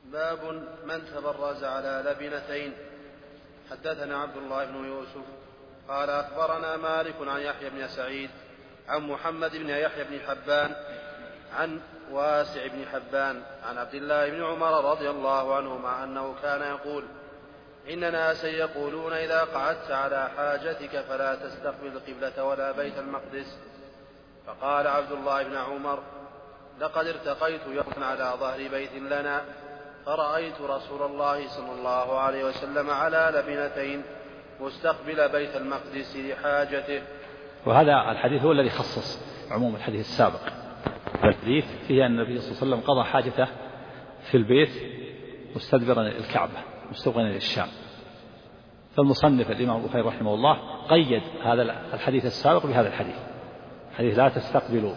باب من تبرز على لبنتين. حدثنا عبد الله بن يوسف قال أخبرنا مالك عن يحيى بن سعيد عن محمد بن يحيى بن حبان عن واسع بن حبان عن عبد الله بن عمر رضي الله عنهما أنه كان يقول: إن ناسا يقولون إذا قعدت على حاجتك فلا تستقبل القبلة ولا بيت المقدس. فقال عبد الله بن عمر: لقد ارتقيت يوما على ظهر بيت لنا فرأيت رسول الله صلى الله عليه وسلم على لبنتين مستقبل بيت المقدس لحاجته. وهذا الحديث هو الذي خصص عموم الحديث السابق. الحديث فيه أن النبي صلى الله عليه وسلم قضى حاجته في البيت مستدبرا الكعبة مستقبلا للشام. فالمصنف الإمام البخاري رحمه الله قيد هذا الحديث السابق بهذا الحديث، حديث لا تستقبلوا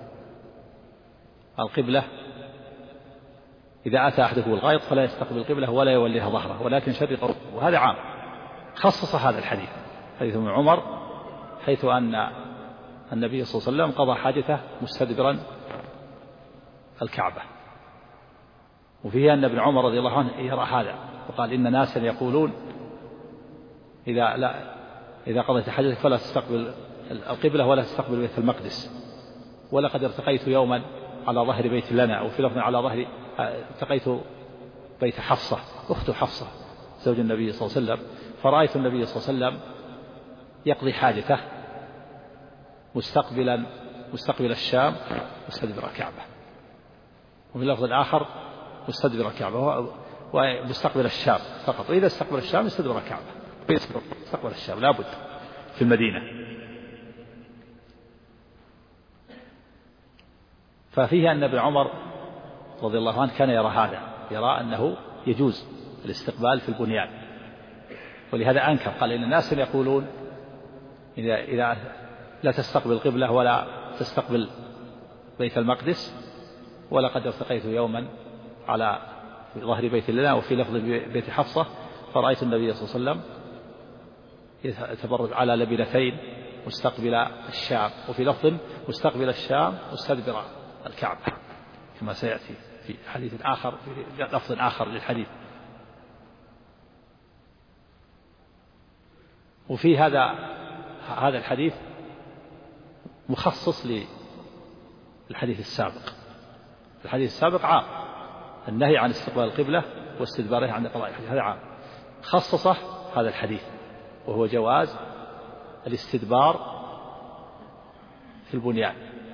القبلة إذا أتى أحدكم الغائط فلا يستقبل القبلة ولا يوليها ظهره ولكن شرق، وهذا عام. خصص هذا الحديث حديث ابن عمر حيث أن النبي صلى الله عليه وسلم قضى حاجته مستدبرا الكعبة، وفيه أن ابن عمر رضي الله عنه يرى هذا وقال: إن ناسا يقولون إذا قضيت حاجتك فلا تستقبل القبلة ولا تستقبل بيت المقدس. ولقد ارتقيت يوما على ظهر بيت لنا، وفي لفظ على ظهر التقيت بيت حفصة أخت حفصة زوج النبي صلى الله عليه وسلم، فرأيت النبي صلى الله عليه وسلم يقضي حاجته مستقبل الشام مستدبر الكعبة، وفي اللفظ الآخر مستدبر الكعبة ومستقبل الشام فقط. وإذا استقبل الشام يستدبر الكعبة، استقبل الشام لابد في المدينة. ففيه أن ابن عمر رضي الله عنه كان يرى هذا، يرى أنه يجوز الاستقبال في البنيان، ولهذا أنكر قال: إن الناس يقولون إذا لا تستقبل القبلة ولا تستقبل بيت المقدس. ولقد ارتقيت يوما على ظهر بيت لنا، وفي لفظ بيت حفصة فرأيت النبي صلى الله عليه وسلم يتبرج على لبنتين مستقبل الشام، وفي لفظ مستقبل الشام مستدبر الكعبة، كما سيأتي في حديث آخر في لفظ آخر للحديث. وفي هذا الحديث مخصص للحديث السابق. الحديث السابق عام، النهي عن استقبال القبلة واستدبارها عند قضاء الحاجة، هذا عام. خصصه هذا الحديث وهو جواز الاستدبار في البنيان.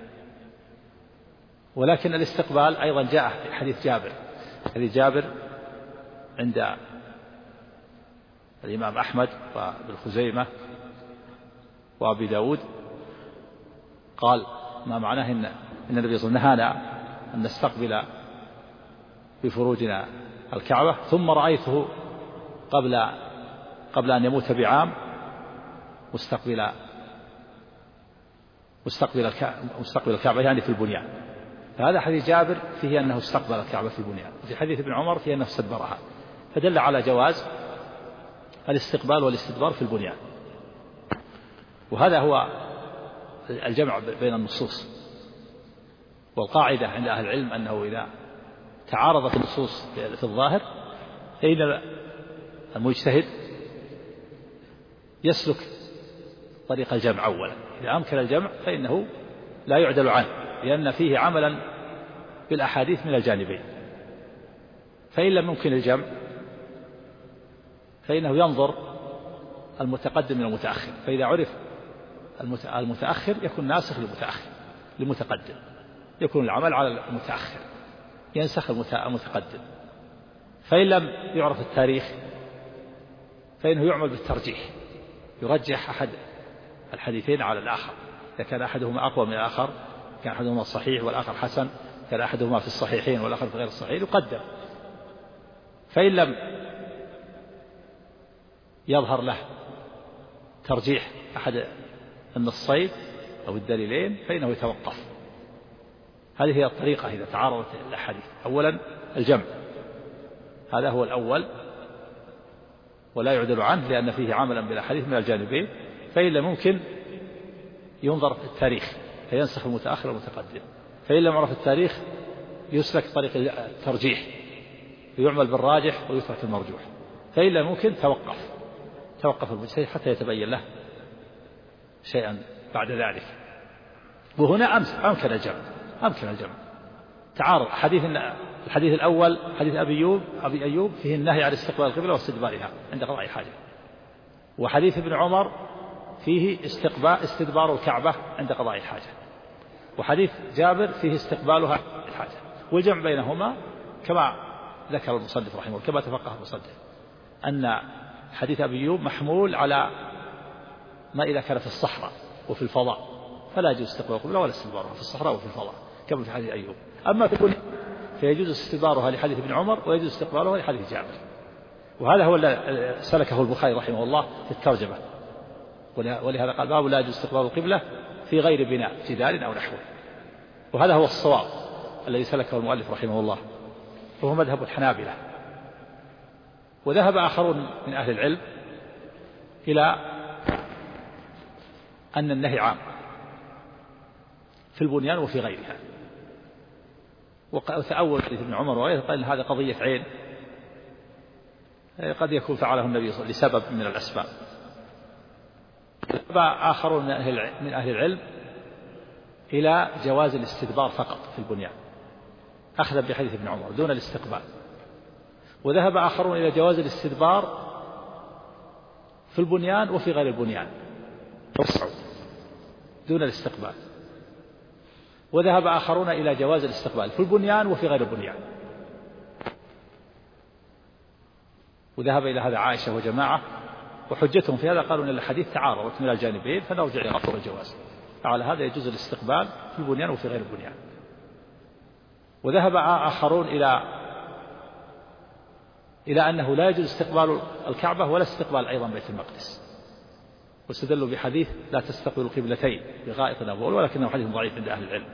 ولكن الاستقبال أيضا جاء في حديث جابر، حديث جابر عند الإمام أحمد وابن خزيمة وأبي داود، قال: ما معناه إن النبي صلى الله عليه وسلم نهانا أن نستقبل بفروجنا الكعبة، ثم رأيته قبل أن يموت بعام مستقبل الكعبة يعني في البنيان. فهذا حديث جابر فيه أنه استقبل الكعبة في البنيان، وفي حديث ابن عمر فيه أنه استدبرها، فدل على جواز الاستقبال والاستدبار في البنيان. وهذا هو الجمع بين النصوص. والقاعدة عند أهل العلم أنه إذا تعارضت النصوص في الظاهر فإن المجتهد يسلك طريق الجمع أولا. إذا أمكن الجمع فإنه لا يعدل عنه، لأن فيه عملا بالأحاديث من الجانبين. فإن لم يمكن الجمع فإنه ينظر المتقدم من المتأخر، فإذا عرف المتأخر يكون ناسخ للمتقدم، يكون العمل على المتأخر ينسخ المتقدم. فإن لم يعرف التاريخ فإنه يعمل بالترجيح، يرجح أحد الحديثين على الآخر، إذا كان أحدهما أقوى من الآخر، كان أحدهما صحيح والآخر حسن، كان أحدهما في الصحيحين والآخر في غير الصحيح، يقدم. فإن لم يظهر له ترجيح أحد النصين أو الدليلين فإنه يتوقف. هذه هي الطريقة إذا تعارضت الأحاديث. أولا الجمع، هذا هو الأول ولا يعدل عنه، لأن فيه عملا بالأحاديث من الجانبين. فإن لم يمكن ينظر في التاريخ فينسخ المتأخر والمتقدم. فإن لم يعرف التاريخ يسلك طريق الترجيح، ويعمل بالراجح ويترك المرجوح، فإن لم يمكن توقف المجتهد حتى يتبين له شيئا بعد ذلك. وهنا أمكن الجمع تعارض الحديث الأول حديث أبي أيوب فيه النهي عن استقبال القبلة واستدبارها عند قضاء حاجة، وحديث ابن عمر فيه استدبار الكعبة عند قضاء الحاجة، وحديث جابر فيه استقبالها الحاجة. والجمع بينهما كما ذكر المصنف رحمه الله، كما تفقه المصنف، أن حديث أبي أيوب محمول على ما إذا كان في الصحراء وفي الفضاء فلا يجوز استقبال القبلة ولا استدبارها في الصحراء وفي الفضاء كما في حديث أيوب. أما في فيجوز استدبارها لحديث ابن عمر ويجوز استقبالها لحديث جابر. وهذا هو الذي سلكه البخاري رحمه الله في الترجمة، ولهذا قال باب لا يجوز استقبال القبلة في غير بناء جدار أو نحوه. وهذا هو الصواب الذي سلكه المؤلف رحمه الله، وهو مذهب الحنابلة. وذهب آخرون من أهل العلم إلى أن النهي عام في البنيان وفي غيرها، وتأول حديث ابن عمر وغيره قال هذا قضية عين قد يكون فعله النبي صلى الله عليه وسلم لسبب من الأسباب. ذهب آخرون من أهل العلم إلى جواز الاستدبار فقط في البنيان أخذا بحديث ابن عمر دون الاستقبال. وذهب آخرون إلى جواز الاستدبار في البنيان وفي غير البنيان دون الاستقبال. وذهب آخرون إلى جواز الاستقبال في البنيان وفي غير البنيان. وذهب إلى هذا عائشة وجماعة، وحجتهم في هذا قالوا أن الحديث تعارضت من الجانبين فنرجع إلى أصل الجواز. على هذا يجوز الاستقبال في البنيان وفي غير البنيان. وذهب آخرون إلى أنه لا يجوز استقبال الكعبة ولا استقبال أيضا بيت المقدس، واستدلوا بحديث لا تستقبلوا القبلتين بغائط أو بول، ولكنه حديث ضعيف عند أهل العلم.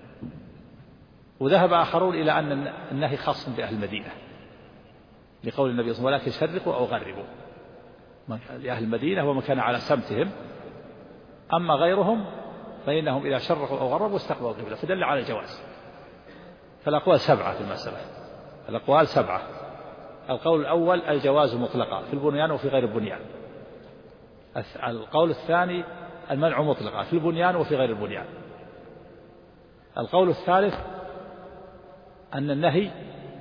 وذهب آخرون إلى أن النهي خاص بأهل المدينة لقول النبي صلى الله عليه وسلم ولكن شرقوا أو غربوا، لأهل المدينة ومن كان على سمتهم، أما غيرهم فإنهم إذا شرقوا أو غربوا استقبلوا القبلة، فدل على الجواز. فالأقوال 7 في المسألة، الأقوال 7. القول الأول الجواز مطلقا في البنيان وفي غير البنيان. القول الثاني المنع مطلقا في البنيان وفي غير البنيان. القول الثالث أن النهي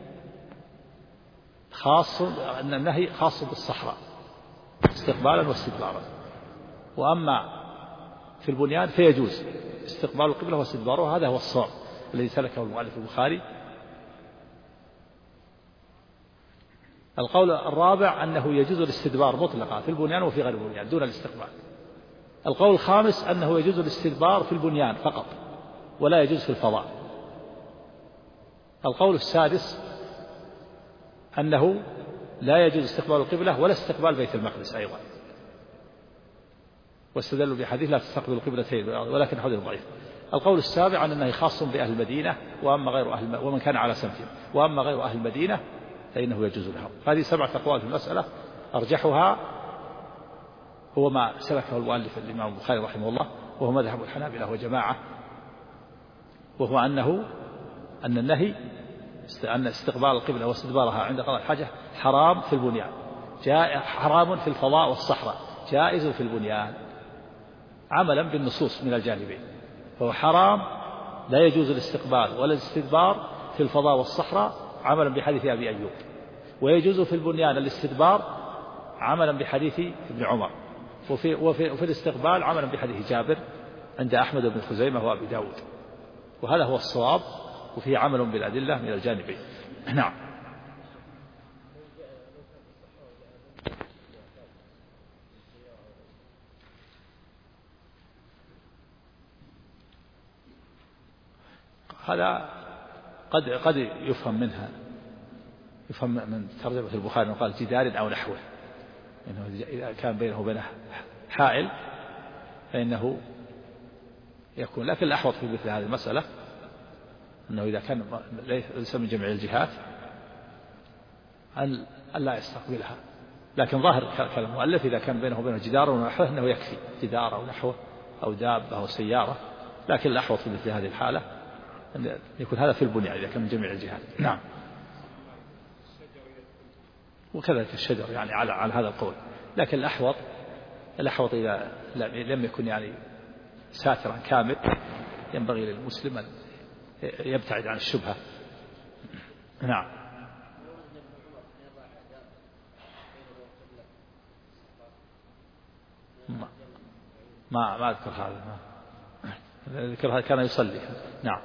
خاص بالصحراء استقبالا واستدبارا، وأما في البنيان فيجوز استقبال القبلة واستدبارها. هذا هو الصواب الذي سلكه المؤلف البخاري. القول الرابع أنه يجوز الاستدبار مطلقا في البنيان وفي غير البنيان دون الاستقبال. القول الخامس أنه يجوز الاستدبار في البنيان فقط ولا يجوز في الفضاء. القول السادس أنه لا يجوز استقبال القبلة ولا استقبال بيت المقدس أيضا، واستدلوا بحديث لا تستقبل القبلتين ولكن حديث ضعيف. القول السابع أنه خاص بأهل المدينة ومن كان على سمتهم، وأما غير أهل المدينة فإنه يجوز لهم. هذه 7 أقوال في المسألة، أرجحها هو ما سلكه المؤلف الإمام البخاري رحمه الله، وهو مذهب الحنابلة وجماعة، وهو أن النهي أن استقبال القبلة واستدبارها عند قضاء الحاجة حرام في البنيان، حرام في الفضاء والصحراء، جائز في البنيان عملا بالنصوص من الجانبين. فهو حرام لا يجوز الاستقبال ولا الاستدبار في الفضاء والصحراء عملا بحديث أبي أيوب، ويجوز في البنيان الاستدبار عملا بحديث ابن عمر، وفي الاستقبال عملا بحديث جابر عند أحمد بن خزيمة وأبي داود. وهذا هو الصواب، وفيه عمل بالأدلة من الجانبين. نعم. هذا قد يفهم من ترجمة البخاري أنه قال جدار أو نحوه، إنه إذا كان بينه وبينه حائل فإنه يكون. لكن الأحوط في مثل هذه المسألة أنه إذا كان ليس من جميع الجهات أن لا يستقبلها، لكن ظاهر كلام المؤلف إذا كان بينه وبينه جدار ونحوه أنه يكفي جدار أو نحوه أو دابة أو سيارة. لكن الأحوط في مثل هذه الحالة أن يكون هذا في البنيان إذا كان من جميع الجهات. نعم. وكذلك الشجر يعني على هذا القول. لكن الأحوط إذا لم يكن يعني ساترا كامل ينبغي للمسلم أن يبتعد عن الشبهة. نعم. ما أذكر هذا، ذكر هذا كان يصلي. نعم.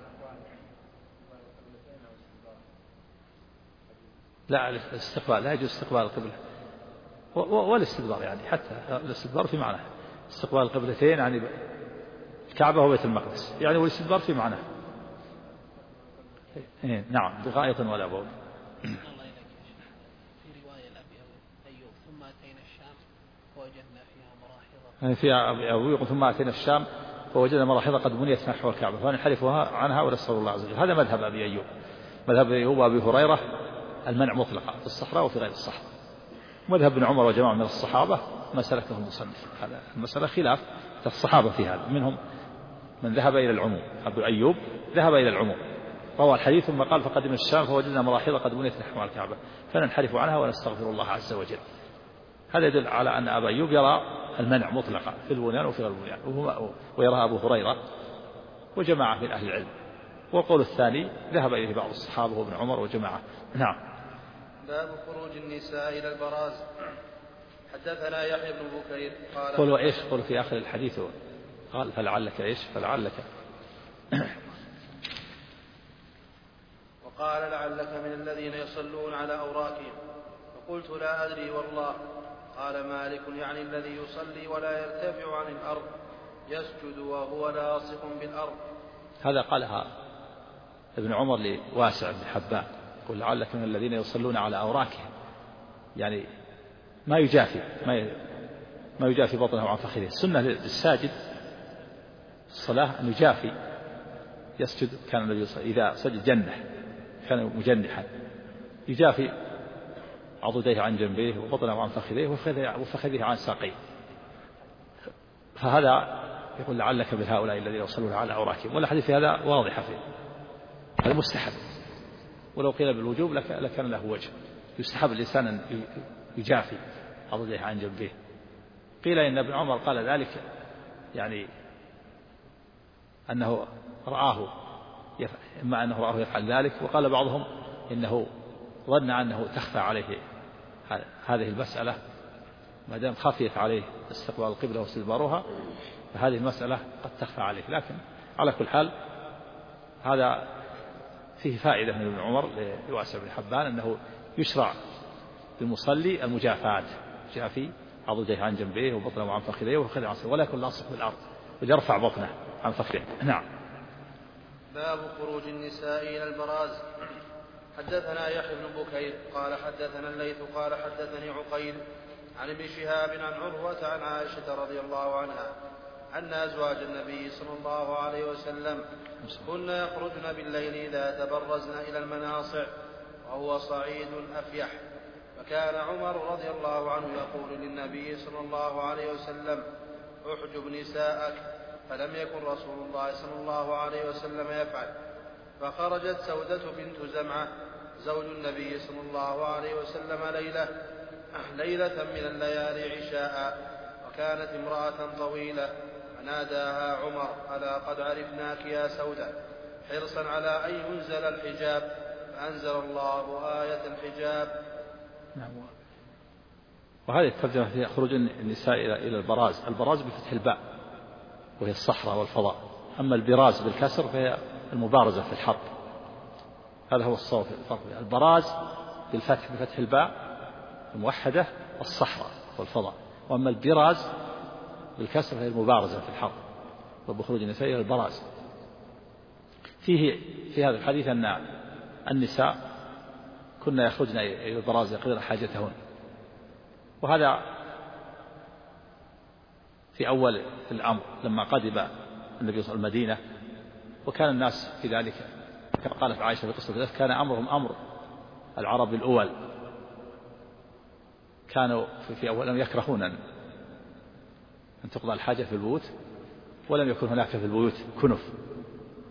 لا الاستقبال لا يجوز استقبال القبلة والاستدبار، يعني حتى الاستدبار في معنى استقبال القبلتين يعني الكعبة وبيت المقدس، يعني والاستدبار في معنى. نعم بغاية ولا بول. في رواية لأبي أيوب ثم أتينا الشام فوجدنا فيها مراحض، فيها أبي أيوب ثم أتينا الشام فوجدنا مراحض قد بنيت نحو الكعبة فنحرفها عنها ونسأل الله عز وجل. هذا مذهب أبي أيوب. مذهب أبي أيوب وأبي هريرة المنع مطلقا في الصحراء وفي غير الصحراء. مذهب ابن عمر وجماعة من الصحابة ما سلكه المصنف. هذا المسألة خلاف الصحابة في هذا، منهم من ذهب إلى العموم. أبو أيوب ذهب إلى العموم، روى الحديث ثم قال فقدمنا الشام فوجدنا مراحيض قد بنيت نحو الكعبة فننحرف عنها ونستغفر الله عز وجل. هذا يدل على أن أبا أيوب يرى المنع مطلقا في البنيان وفي غير البنيان، ويرى أبو هريرة وجماعة من أهل العلم. والقول الثاني ذهب إليه بعض الصحابة وابن عمر وجماعة. نعم. باب خروج النساء إلى البراز. حدثنا يحيى بن بكير قالوا إيش؟ قالوا في آخر الحديث قال فلعلك إيش؟ فلعلك وقال لعلك من الذين يصلون على أوراقهم، فقلت لا أدري والله. قال مالك يعني الذي يصلي ولا يرتفع عن الأرض يسجد وهو لاصق بالأرض. هذا قالها ابن عمر لواسع بن حبان، يقول لعلك من الذين يصلون على أوراقهم، يعني ما يجافي بطنه عن فخذه. السنة للساجد الصلاة أن يجافي يسجد. كان الذي إذا سجد جنح كان مجنحا يجافي عضديه عن جنبيه وبطنه عن فخذيه وفخذيه عن ساقيه. فهذا يقول لعلك بهؤلاء الذين يصلون على أوراقهم. والحديث هذا واضح فيه هذا مستحب، ولو قيل بالوجوب لكان له وجه. يستحب الإنسان أن يجافي عضديه عن جنبيه. قيل إن ابن عمر قال ذلك يعني أنه رآه إما أنه رآه يفعل ذلك، وقال بعضهم إنه ظن أنه تخفى عليه هذه المسألة، ما دام خفيت عليه استقبال القبلة واستدبارها فهذه المسألة قد تخفى عليه. لكن على كل حال هذا فيه فائدة من ابن عمر لواسع بن حبان أنه يشرع للمصلي المجافاة، جافي عضديه عن جنبيه وبطنه عن فخذيه وفخذه عن ساقيه، ولا يكون لاصق بالأرض ويرفع بطنه عن فخذيه. نعم. باب خروج النساء إلى البراز. حدثنا يحيى بن بكير قال حدثنا الليث قال حدثني عقيل عن ابن شهاب عن عروة عن عائشة رضي الله عنها أن أزواج النبي صلى الله عليه وسلم كن يخرجن بالليل إذا تبرزن إلى المناصع وهو صعيد أفيح، فكان عمر رضي الله عنه يقول للنبي صلى الله عليه وسلم احجب نساءك، فلم يكن رسول الله صلى الله عليه وسلم يفعل. فخرجت سودة بنت زمعة زوج النبي صلى الله عليه وسلم ليلة من الليالي عشاء، وكانت امرأة طويلة، فناداها عمر ألا قد عرفناك يا سودة، حرصا على أن ينزل الحجاب، فأنزل الله آية الحجاب. نعم. وهذه الترجمة فيها خروج النساء إلى البراز. البراز بفتح الباء وهي الصحراء والفضاء، أما البراز بالكسر فهي المبارزة في الحرب. هذا هو الصوت الفرق. البراز بالفتح بفتح الباء الموحدة الصحراء والفضاء، وأما البراز بالكسر فهي المبارزة في الحرب. وبخروج النساء إلى البراز في هذا الحديث أن النساء كنا يخرجن إلى البراز يقضين حاجتهن، وهذا في أول الأمر لما قدم النبي صلى الله عليه وسلم المدينة، وكان الناس في ذلك كما قالت عائشة في قصة ذلك كان أمرهم أمر العرب الأول، كانوا في أولهم يكرهون أن تقضى الحاجة في البيوت، ولم يكن هناك في البيوت كنف،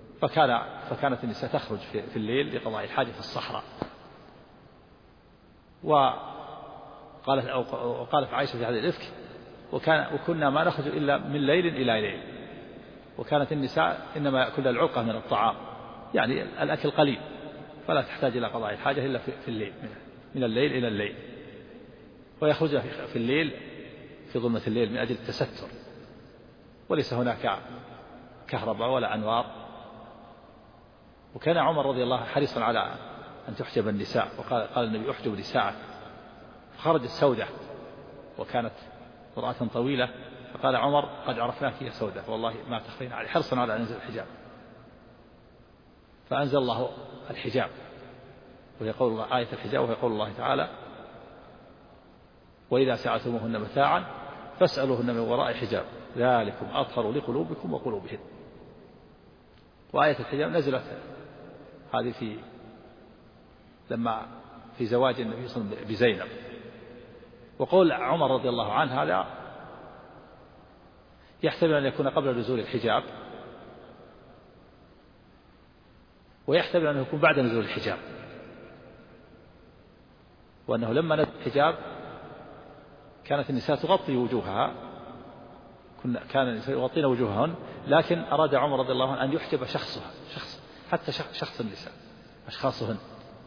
فكانت النساء تخرج في الليل لقضاء الحاجة في الصحراء. وقالت عائشة في هذا الإفك وكنا ما نخرج إلا من ليل إلى ليل، وكانت النساء إنما يأكلن العلقة من الطعام، يعني الأكل قليل، فلا تحتاج إلى قضاء الحاجة إلا في الليل، من الليل إلى الليل، ويخرج في الليل في ظلمة الليل من أجل التستر، وليس هناك كهرباء ولا أنوار. وكان عمر رضي الله حريصا على أن تحجب النساء، وقال النبي احجب نساءك، فخرجت سودة وكانت امرأة طويلة، فقال عمر قد عرفناك يا سودة والله ما تخفين علي، حرصا على أن ينزل الحجاب، فأنزل الله الحجاب، وهي قول الله آية الحجاب، وهي قول الله تعالى وإذا سألتموهن متاعا فاسألوهن من وراء حجاب ذلكم أطهر لقلوبكم وقلوبهن. وآية الحجاب نزلت هذه لما في زواج النبي صلى الله عليه وسلم بزينب. وقول عمر رضي الله عنه هذا يحتمل أن يكون قبل نزول الحجاب، ويحتمل أن يكون بعد نزول الحجاب، وأنه لما نزل الحجاب كانت النساء تغطي وجوهها، كان النساء يغطين وجوههن، لكن أراد عمر رضي الله عنه أن يحجب حتى شخص النساء أشخاصهن.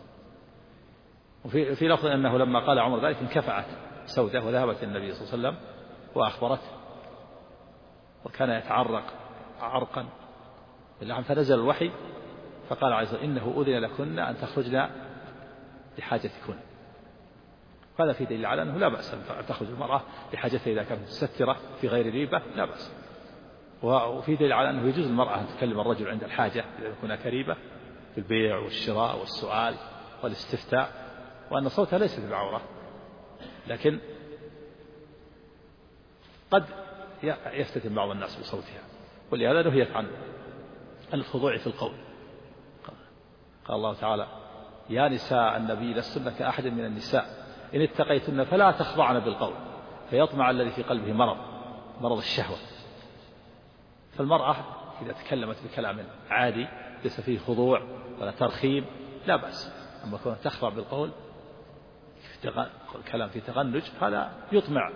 وفي لفظ أنه لما قال عمر ذلك انكفأت سودة وذهبت النبي صلى الله عليه وسلم وأخبرته، وكان يتعرق عرقا باللحم، فنزل الوحي فقال عليه الصلاة والسلام إنه أذن لكن أن تخرجن لحاجتكن. هذا في دليل على أنه لا بأس أن تخرج المرأة لحاجتها إذا كانت مستترة في غير ريبة، لا بأس. وفي دليل على أنه يجوز المرأة أن تكلم الرجل عند الحاجة إذا يكون كريبة في البيع والشراء والسؤال والاستفتاء، وأن صوتها ليس بعورة، لكن قد يفتتن بعض الناس بصوتها، ولهذا نهيت عن الخضوع في القول. قال الله تعالى يا نساء النبي لستن كأحد من النساء إن اتقيتن فلا تخضعن بالقول فيطمع الذي في قلبه مرض الشهوة. فالمرأة إذا تكلمت بكلام عادي ليس فيه خضوع ولا ترخيم لا بأس، أما كون تخضع بالقول الكلام في تغنج هذا يطمع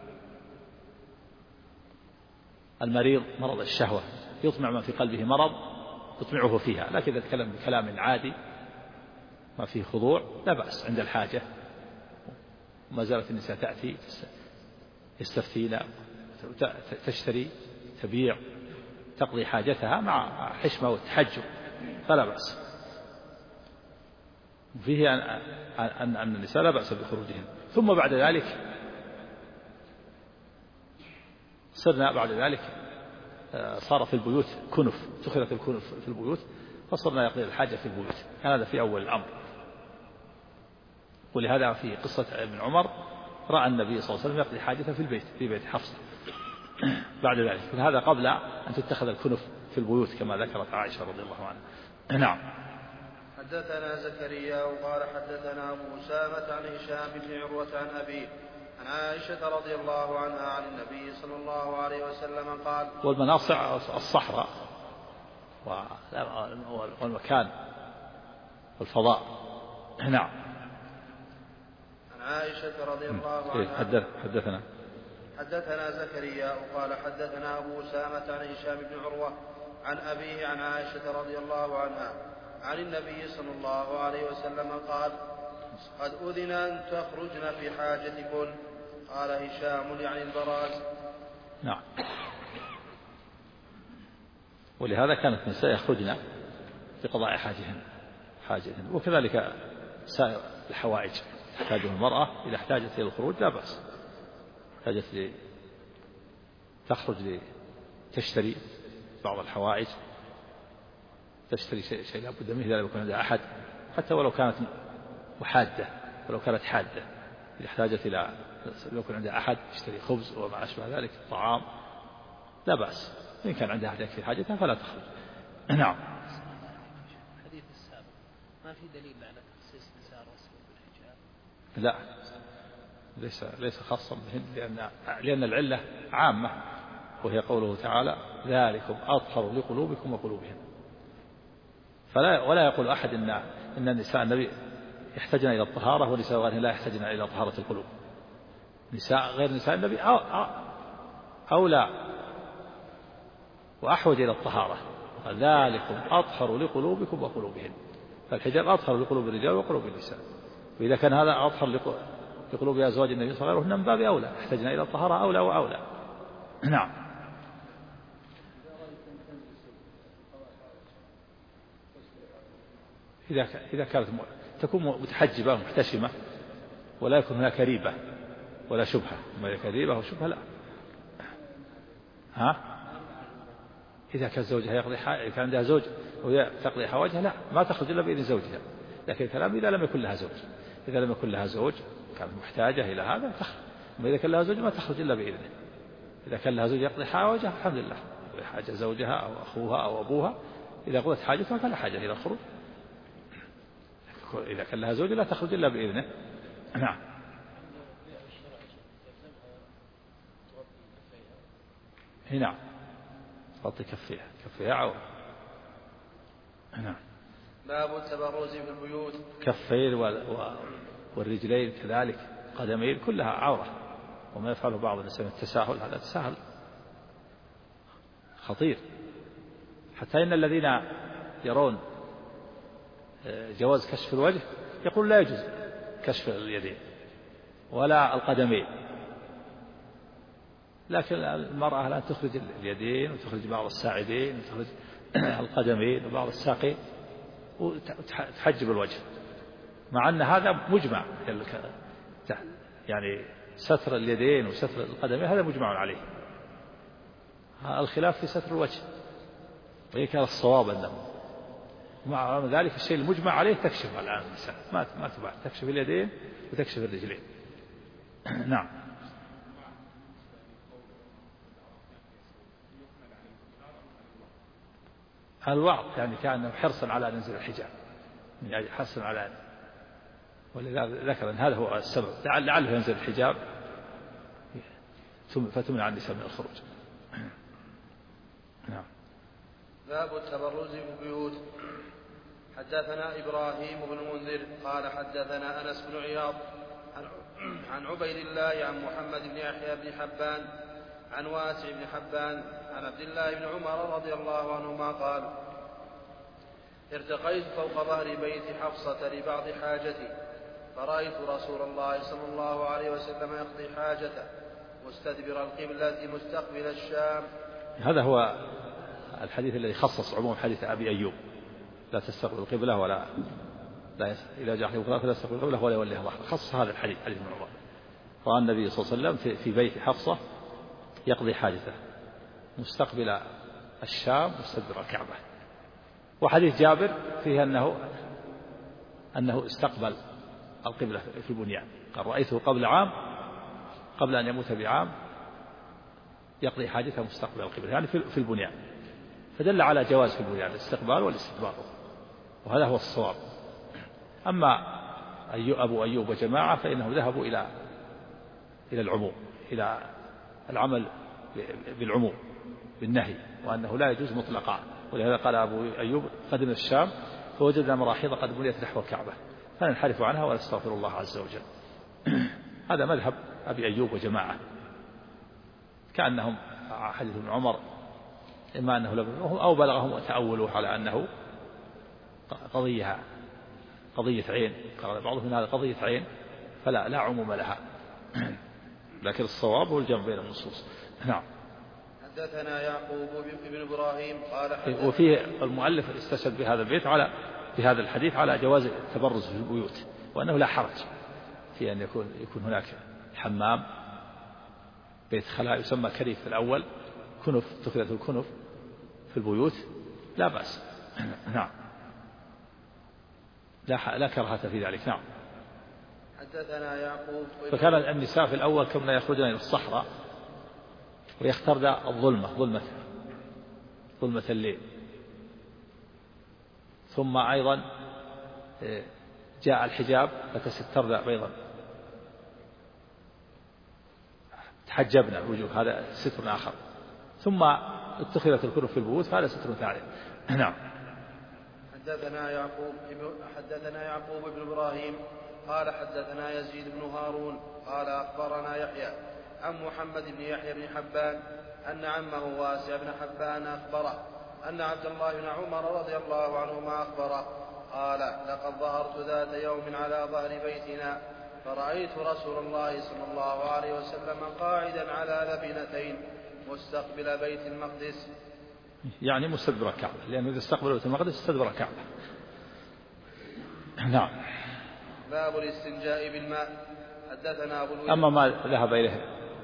المريض مرض الشهوة، يطمع من في قلبه مرض يطمعه فيها. لكن إذا تكلم بكلام عادي ما فيه خضوع لا بأس عند الحاجة. وما زالت النساء تأتي يستفتين تشتري تبيع تقضي حاجتها مع حشمة والتحجب فلا بأس. وفيه أن النساء لا بأس بخروجهن. ثم بعد ذلك صرنا بعد ذلك صار في البيوت كنف، اتخذت الكنف في البيوت فصرنا يقضي الحاجة في البيوت. كان هذا في أول الأمر. ولهذا في قصة ابن عمر رأى النبي صلى الله عليه وسلم يقضي حاجته في البيت في بيت حفصة بعد ذلك. هذا قبل أن تتخذ الكنف في البيوت كما ذكرت عائشة رضي الله عنها. نعم. حدثنا زكريا وقال حدثنا أبو أسامة عن هشام بن عروة عن أبيه عن عائشة رضي الله عنها عن النبي صلى الله عليه وسلم قال والمناصع الصحراء والمكان والفضاء. نعم. عن عائشة رضي الله عنها حدثنا زكريا وقال حدثنا أبو أسامة عن هشام بن عروة عن أبيه عن عائشة رضي الله عنها عن النبي صلى الله عليه وسلم قال قد أذن أن تخرجن في حاجتكن. قال هشام يعني البراز. نعم. ولهذا كانت النساء يخرجن لقضاء حاجتهن وكذلك سائر الحوائج تحتاجها المرأة إذا احتاجت إلى الخروج لا بأس. احتاجت تخرج لتشتري بعض الحوائج، تشتري شيء لا بد منه إذا لم يكن عندها أحد، حتى ولو كانت محادة ولو كانت حادة، إذا احتاجت إلى لو يكون عندها أحد تشتري خبز وما أشبه ذلك طعام لا بأس. إن كان عندها أحد يكفي حاجتها فلا تخرج. نعم. الحديث السابق ما في دليل على تخصيص نساء الرسول بالحجاب؟ لا ليس خاصا بهن لأن العلة عامة، وهي قوله تعالى ذلكم أطهر لقلوبكم وقلوبهم. ولا يقول أحد إن النساء النبي يحتاجن إلى الطهارة، ونساء غيرهن لا يحتاجن إلى طهارة القلوب. نساء غير نساء النبي أولى وأحوج إلى الطهارة، ذلكم أطهر لقلوبكم وقلوبهن، فالحجاب أطهر لقلوب الرجال وقلوب النساء، وإذا كان هذا أطهر لقلوب أزواج النبي صلى الله عليه وسلم من باب أولى، احتاجنا إلى الطهارة أولى وأولى. نعم. إذا كانت تكون متحجبة محتشمة ولا يكون هناك ريبة ولا شبهة، ما يكون ريبة وشبهة لا. إذا كان زوجها يقضي حاجة، كان عندها زوج وهي تقضي حوائجها لا، ما تخرج إلا بإذن زوجها، لكن الكلام إذا لم يكن لها زوج، إذا لم يكن لها زوج كانت محتاجة إلى هذا تخرج، وإذا كان لها زوج ما تخرج إلا بإذنه. إذا كان لها زوج يقضي حوائجها الحمد لله، يقضي حاجة زوجها أو أخوها أو أبوها، إذا قضت حاجتها فلا حاجة إلى الخروج. إذا كان لها زوج لا تخرج إلا بإذنه. نعم. نعم. تغطي كفيها عورة. نعم. باب التبرز في البيوت. كفين والرجلين كذلك، قدمين كلها عورة، وما يفعله بعض الناس من التساهل، هذا تساهل خطير، حتى إن الذين يرون جواز كشف الوجه يقول لا يجوز كشف اليدين ولا القدمين، لكن المرأة الآن تخرج اليدين وتخرج بعض الساعدين وتخرج القدمين وبعض الساقين وتحجب الوجه، مع أن هذا مجمع، يعني ستر اليدين وستر القدمين هذا مجمع عليه، الخلاف في ستر الوجه، وإن كان الصواب أنه مع ذلك الشيء المجمع عليه تكشف الآن النساء، ما تبع تكشف اليدين وتكشف الرجلين. نعم. الوعظ يعني كان حرصا على أن ينزل الحجاب، من أجل حرصا على أن، ولذلك ذكر أن هذا هو السبب، لعله ينزل الحجاب فتمنع النساء من الخروج. نعم. باب التبرز في البيوت. حدثنا إبراهيم بن المنذر قال حدثنا أنس بن عياض عن عبيد الله عن محمد بن يحيى بن حبان عن واسع بن حبان عن عبد الله بن عمر رضي الله عنهما قال ارتقيت فوق ظهر بيت حفصة لبعض حاجتي، فرأيت رسول الله صلى الله عليه وسلم يقضي حاجته مستدبر القبلة مستقبل الشام. هذا هو الحديث الذي خصص عموم حديث أبي أيوب، لا تستقبل القبلة ولا إذا جاء أحدكم فلا يستقبل القبلة ولا يوليها ظهره، خصص هذا الحديث حديث ابن عمر. رأى النبي صلى الله عليه وسلم في بيت حفصة يقضي حاجته مستقبل الشام مستدبر الكعبة. وحديث جابر فيه أنه استقبل القبلة في البنيان، قال رأيته قبل أن يموت بعام يقضي حاجته مستقبل القبلة، يعني في البنيان، فدل على جواز في البنيان الاستقبال والاستدبار، وهذا هو الصواب. أما أبو أيوب وجماعة فإنهم ذهبوا إلى العموم، إلى العمل بالعموم بالنهي، وأنه لا يجوز مطلقا، ولهذا قال أبو أيوب قدم الشام فوجدنا مراحيض قد بنيت نحو الكعبة فننحرف عنها ونستغفر الله عز وجل. هذا مذهب أبي أيوب وجماعة، كأنهم حديث ابن عمر إما أنه لبلغهم أو بلغهم وتأولوه على أنه قضية عين، قال بعضهم من هذا قضية عين فلا عموم لها، لكن الصواب هو الجمع بين النصوص. نعم. حدثنا يعقوب بن إبراهيم قال وفيه المؤلف استشهد بهذا البيت بهذا الحديث على جواز التبرز في البيوت، وأنه لا حرج في أن يكون هناك حمام بيت خلاء يسمى كريف في الأول، كنف اتخذت الكنف في البيوت لا بأس. نعم. لا كراهة في ذلك. نعم. حدثنا يعقوب. فكان النساء في الأول كنا يخرجن إلى الصحراء ويخترن ظلمة الليل، ثم أيضا جاء الحجاب فتسترن أيضا، تحجبنا الوجوه، هذا ستر آخر، ثم اتخذت الكنف في البيوت فهذا ستر ثالث. نعم. حدثنا يعقوب بن إبراهيم قال حدثنا يزيد بن هارون قال أخبرنا يحيى عن محمد بن يحيى بن حبان أن عمه واسع بن حبان أخبره أن عبد الله بن عمر رضي الله عنهما أخبره قال لقد ظهرت ذات يوم على ظهر بيتنا فرأيت رسول الله صلى الله عليه وسلم قاعدا على لبنتين مستقبل بيت المقدس، يعني مستدبر الكعبة، لأنه إذا استقبل بيت المقدس استدبر الكعبة. نعم. باب الاستنجاء بالماء. حدثنا أبو الوليد. أما ما ذهب إليه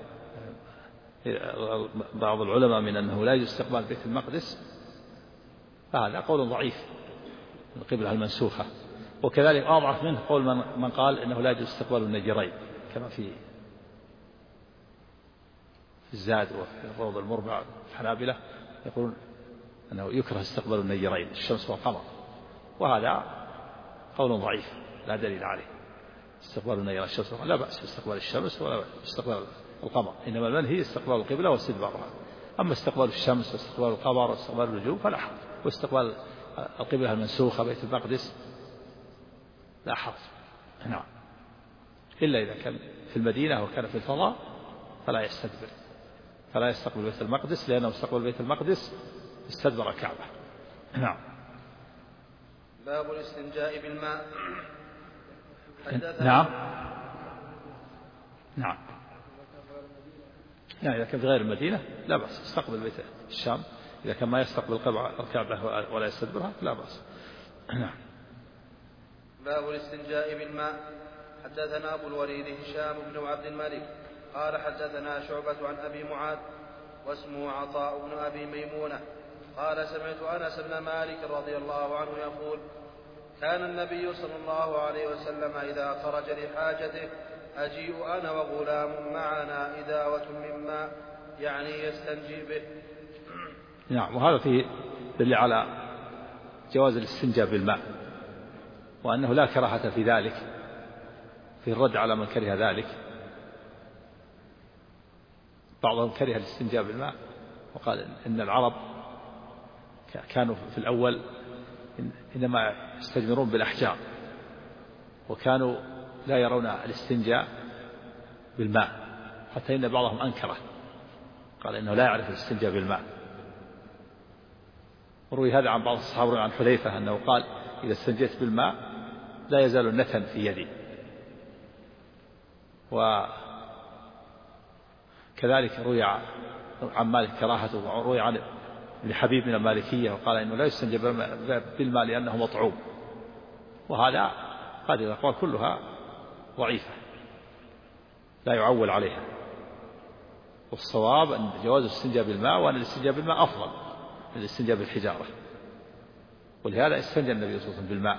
بعض العلماء من أنه لا يجوز استقبال بيت المقدس فهذا قول ضعيف من القبلة المنسوخة، وكذلك أضعف منه قول من قال إنه لا يجوز استقبال النجرين كما في الزاد وفي الروض المربع الحنابلة يقولون أنه يكره استقبال النجرين الشمس والقمر، وهذا قول ضعيف لا دليل عليه. استقبال النجرين الشمس والقمر لا بأس باستقبال الشمس ولا باستقبال القمر، إنما المنهي استقبال القبلة واستدبارها. أما استقبال الشمس واستقبال القمر واستقبال النجوم فلا حرج، واستقبال القبلة المنسوخة بيت المقدس لا حرج. نعم. إلا إذا كان في المدينة وكان في الفضاء فلا يستدبر، فلا يستقبل بيت المقدس، لأنه استقبل بيت المقدس استدبر الكعبة. نعم. باب الاستنجاء بالماء. نعم. نعم. يعني إذا كان في غير المدينة لا بأس استقبل بيت الشام، إذا كان ما يستقبل الكعبة ولا يستدبرها لا بأس. نعم. باب الاستنجاء بالماء. حدثنا أبو الوليد هشام بن عبد الملك قال حدثنا شعبة عن أبي معاذ واسمه عطاء بن أبي ميمونة قال سمعت أنس بن مالك رضي الله عنه يقول كان النبي صلى الله عليه وسلم إذا خرج لحاجته أجيء أنا وغلام معنا إداوة من ماء، يعني يستنجي به. نعم. وهذا فيه دليل على جواز الاستنجاء بالماء، وأنه لا كراهة في ذلك، في الرد على من كره ذلك. بعضهم كره الاستنجاء بالماء وقال إن العرب كانوا في الأول إنما يستجمرون بالأحجار، وكانوا لا يرون الاستنجاء بالماء، حتى إن بعضهم أنكره قال إنه لا يعرف الاستنجاء بالماء. وروي هذا عن بعض الصحابة عن حذيفة أنه قال إذا استنجيت بالماء لا يزال النتن في يدي. وكذلك روي عن مالك كراهته، وروي عن ابن حبيب من المالكية وقال إنه لا يستنجى بالماء لأنه مطعوم. وهذه الأقوال كلها ضعيفة لا يعول عليها، والصواب أن جواز الاستنجاء بالماء، وأن الاستنجاء بالماء أفضل من الاستنجاء بالحجارة، ولهذا استنجى النبي صلى الله عليه وسلم بالماء.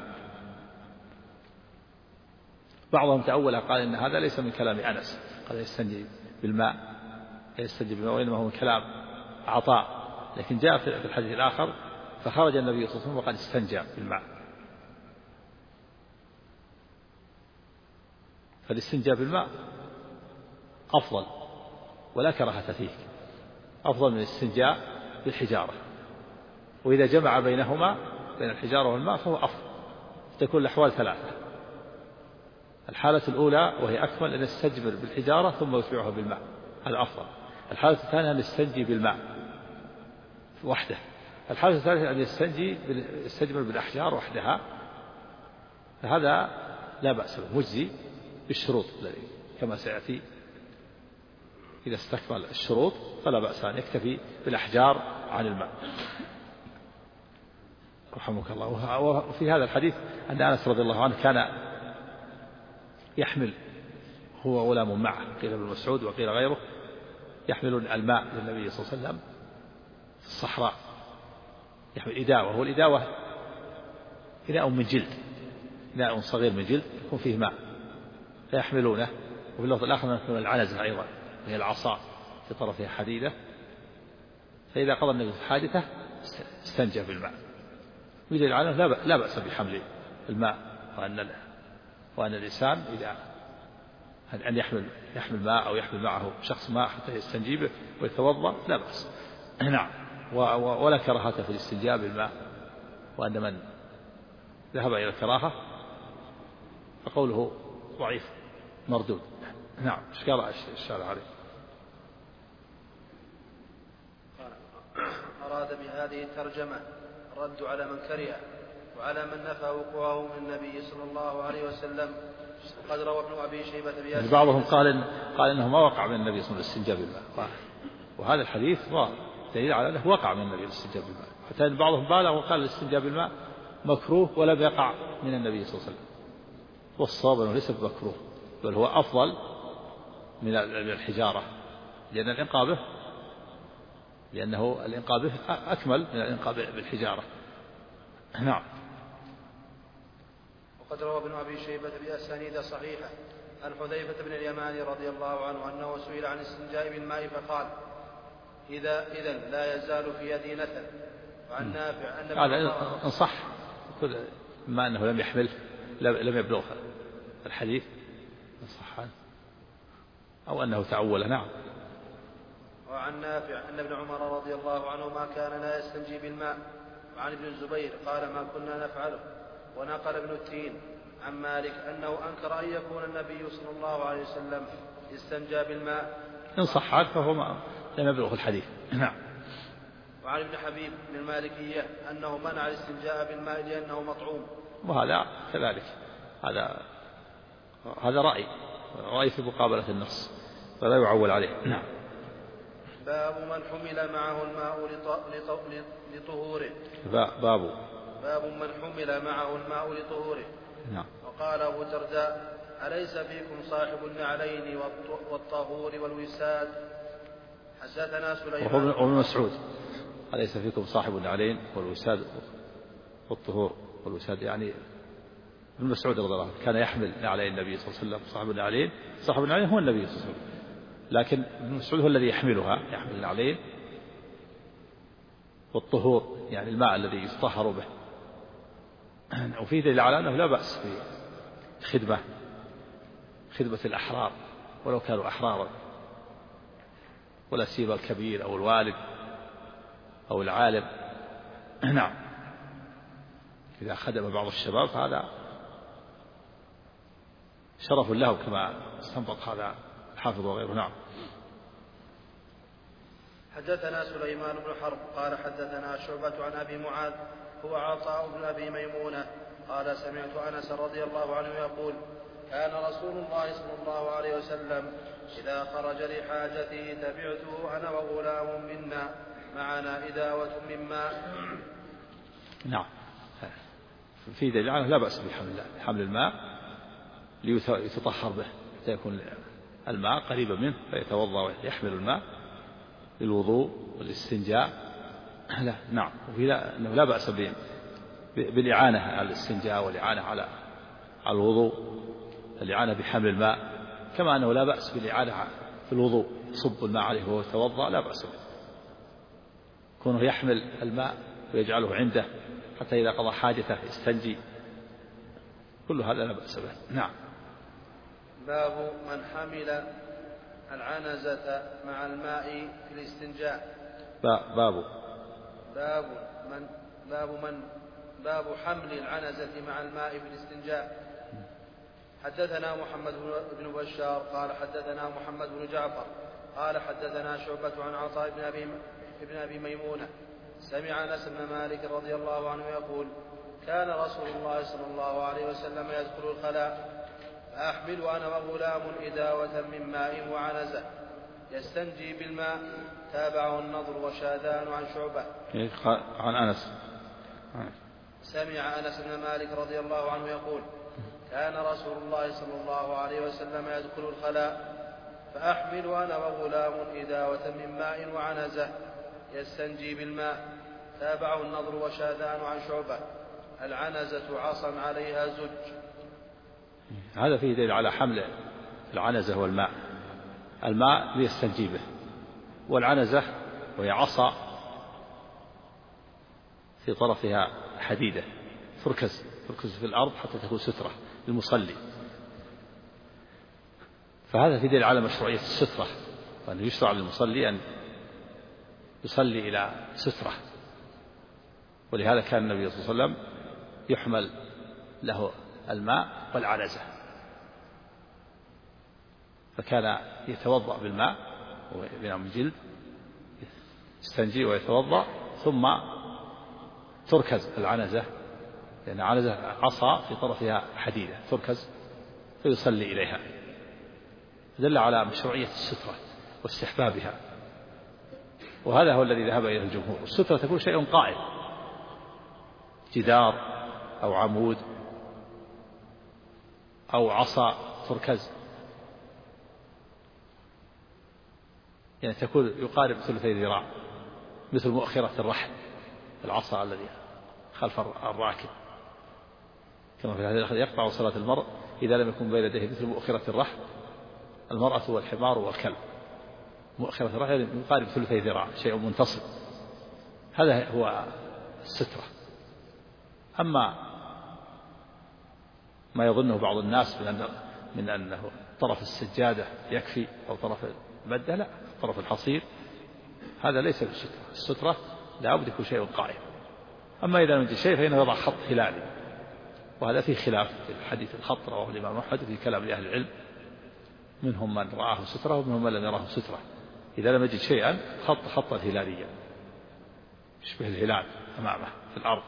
بعضهم تأول قال إن هذا ليس من كلام أنس، قال يستنجي بالماء وإنما هو من كلام عطاء، لكن جاء في الحديث الآخر فخرج النبي صلى الله عليه وسلم وقد استنجى بالماء. فالاستنجاء بالماء أفضل ولا كراهة فيه، أفضل من الاستنجاء بالحجارة. وإذا جمع بينهما بين الحجارة والماء فهو أفضل. تكون الأحوال ثلاثة: الحالة الأولى وهي أكمل أن يستجمر بالحجارة ثم يتبعها بالماء، هذا أفضل. الحالة الثانية أن يستنجي بالماء وحده. الحالة الثالثة أن يستجمر بالأحجار وحدها، فهذا لا بأس به، مجزي بالشروط كما سيأتي. إذا استكمل الشروط فلا بأس أن يكتفي بالأحجار عن الماء. رحمك الله. وفي هذا الحديث أن أنس رضي الله عنه كان يحمل هو غلام معه، قيل ابن مسعود وقيل غيره، يحملون الماء للنبي صلى الله عليه وسلم في الصحراء، يحمل إداوة، والإداوة إناء من جلد، إناء صغير من جلد يكون فيه ماء فيحملونه. وفي اللفظ الآخر يحملون العنزة أيضا، وهي العصا في طرفها حديدة، فإذا قضى النبي حاجته استنجى بالماء. بدليل على لا بأس بحمل الماء، وأن الإنسان إذا أن يحمل ماء أو يحمل معه شخص ماء حتى يستنجي به ويتوضأ لا بأس. نعم. ولا كراهة في الاستنجاء بالماء، وأن من ذهب إلى الكراهة فقوله ضعيف مردود. نعم. إشكال عليه. أراد بهذه الترجمة الرد على من كره وعلى من نفى وقوعه من النبي صلى الله عليه وسلم. وقد روى ابن أبي شيبة بأسانيد. بعضهم قال إنه ما وقع من النبي صلى الله عليه وسلم الاستنجاء بالماء، وهذا الحديث دليل على أنه وقع من النبي الاستنجاء بالماء، حتى أن بعضهم بالغ وقال الاستنجاء بالماء مكروه ولم يقع من النبي صلى الله عليه وسلم، والصواب أنه ليس بمكروه بل هو أفضل من الحجارة، لأنه الإنقاء به أكمل من الإنقاء بالحجارة. نعم. وقد روى ابن أبي شيبة بأسانيد صحيحة عن حذيفة بن اليمان رضي الله عنه أنه سئل عن الاستنجاء بالماء فقال إذن لا يزال في يدي نتن. وعن نافع أن هذا إن صح ما أنه لم يحمل لم يبلغ الحديث إن صح أو أنه تعول. نعم. وعن نافع أن ابن عمر رضي الله عنهما كان لا يستنجي بالماء. وعن ابن الزبير قال ما كنا نفعله. ونقل ابن التين عن مالك أنه أنكر أن يكون النبي صلى الله عليه وسلم استنجى بالماء. إن صح فهو لم يبلغ الحديث. نعم. وعن ابن حبيب من المالكية أنه منع الاستنجاء بالماء لأنه مطعوم. وهذا كذلك هذا رأي في مقابلة النص فلا يعول عليه. نعم. باب من حمل معه الماء لطهوره. باب من حمل معه الماء لطهوره. نعم. وقال أبو الدرداء أليس فيكم صاحب النعلين والطهور والوساد. حدثنا سليمان. وابن مسعود أليس فيكم صاحب النعلين والوساد والطهور والوساد، يعني ابن مسعود رضي الله عنه كان يحمل نعلين النبي صلى الله عليه وسلم. صاحب النعلين هو النبي صلى الله عليه وسلم، لكن ابن مسعود هو الذي يحمل النعلين والطهور يعني الماء الذي يطهر به. وفيه دليل على أنه لا بأس في خدمة الأحرار ولو كانوا أحرارا، ولا سيما الكبير أو الوالد أو العالم. نعم. إذا خدم بعض الشباب فهذا شرف له كما استنبط هذا الحافظ وغيره. نعم. حدثنا سليمان بن حرب قال حدثنا شعبة عن أبي معاذ هو عطاء بن أبي ميمونة قال سمعت أنس رضي الله عنه يقول كان رسول الله صلى الله عليه وسلم إذا خرج لحاجته تبعته أنا وغلام منا معنا إداوة من ماء. نعم. في دليل على لا بأس بحمل الماء ليتطهر به حتى يكون الماء قريبا منه فيتوضأ ويحمل الماء للوضوء والاستنجاء. لا. نعم. وفي أنه لا بأس بالإعانة على الاستنجاء والإعانة على الوضوء، الإعانة بحمل الماء، كما أنه لا بأس بالإعانة في الوضوء صب الماء عليه وهو يتوضأ لا بأس به، كونه يحمل الماء ويجعله عنده حتى إذا قضى حاجته يستنجي، كل هذا لا بأس به. نعم. باب من حمل العنزة مع الماء في الاستنجاء. باب حمل العنزة مع الماء في الاستنجاء. حدثنا محمد بن بشار قال حدثنا محمد بن جعفر قال حدثنا شعبة عن عطاء بن أبي ميمونة سمع أنس بن مالك رضي الله عنه يقول كان رسول الله صلى الله عليه وسلم يدخل الخلاء فأحمل أنا وغلام إداوة من ماء وعنزة يستنجي بالماء. تابعه النضر وشاذان عن شعبة عن أنس سمع أنس بن مالك رضي الله عنه يقول كان رسول الله صلى الله عليه وسلم يدخل الخلاء فأحمل أنا وغلام إداوة من ماء وعنزة يستنجي بالماء. تابعه النضر وشاذان عن شعبة. العنزة عصا عليها زج. هذا فيه دليل على حمل العنزة والماء، الماء ليستنجي به، والعنزة وهي عصا في طرفها حديدة تركز في الأرض حتى تكون سترة للمصلي، فهذا في دليل على مشروعية السترة، وأنه يشرع للمصلي أن يصلي إلى سترة. ولهذا كان النبي صلى الله عليه وسلم يحمل له الماء والعنزة، فكان يتوضأ بالماء وينام الجلد، يستنجي ويتوضأ، ثم تركز العنزة، لأن العنزة عصا في طرفها حديدة تركز فيصلي إليها، دل على مشروعية السترة واستحبابها، وهذا هو الذي ذهب إليه الجمهور. السترة تكون شيء قائم، جدار أو عمود أو عصا تركز، يعني تكون يقارب ثلثي ذراع، مثل مؤخرة الرحل، العصا الذي خلف الراكب، كما في هذا يقطع صلاة المرء إذا لم يكن بين يديه مثل مؤخرة الرحل، المرأة والحمار والكلب، مؤخرة الرحل يقارب ثلثي ذراع، شيء منتصب، هذا هو السترة. أما ما يظنه بعض الناس من أنه طرف السجادة يكفي أو طرف المدة، لا، طرف الحصير هذا ليس بالسترة. السترة لا بد يكون شيء قائم. أما إذا لم يجد شيء فإنه يضع خط هلالي، وهذا فيه خلاف في الحديث. الخط رواه الإمام أحمد في كلام لأهل العلم، منهم من رآه سترة ومنهم من لم يراه سترة. إذا لم يجد شيئا خطا هلاليا يشبه الهلال أمامه في الأرض.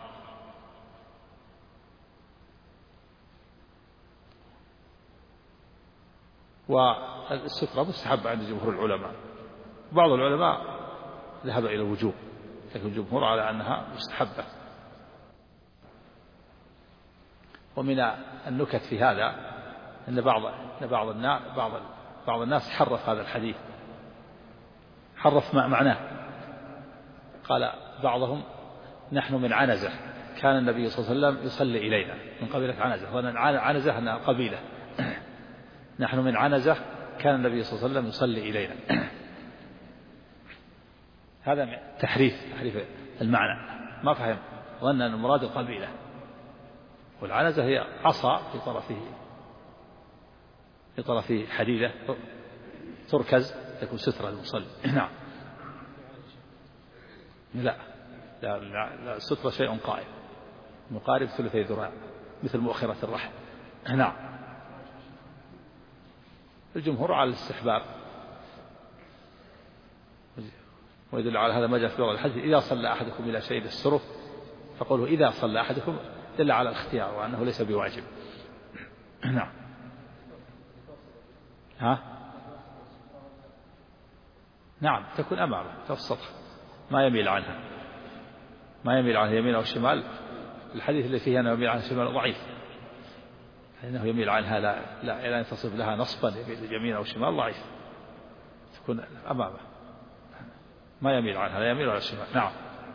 والسترة مستحبة عند جمهور العلماء، بعض العلماء ذهب إلى الوجوب، لكن الجمهور على أنها مستحبة. ومن النكت في هذا أن بعض الناس حرف هذا الحديث، حرف معناه. قال بعضهم: نحن من عنزة كان النبي صلى الله عليه وسلم يصلي إلينا، من قبيلة عنزة، وأن عنزة أنها قبيلة. نحن من عنزة كان النبي صلى الله عليه وسلم يصلي إلينا. هذا تحريف المعنى، ما فهم، ظن أن المراد القبيلة، والعنزة هي عصا في طرفه حديدة تركز تكون سترة للمصلي. نعم. لا السترة شيء قائم مقارب ثلثي ذراع، مثل مؤخرة الرحل. نعم. الجمهور على الاستحباب، ويدل على هذا ما جاء في الحديث: إذا صلى أحدكم إلى شيء يستره فقوله إذا صلى أحدكم، دل على الاختيار وأنه ليس بواجب. نعم. نعم، تكون أمامه في السطح، ما يميل عنها يمين أو شمال. الحديث اللي فيه أنه يميل عنها شمال ضعيف، لأنه يميل عنها لا ينتصب لها نصبا يمين أو شمال ضعيف، تكون أمامه ما يميل عنها لا يميل ولا شمال. نعم.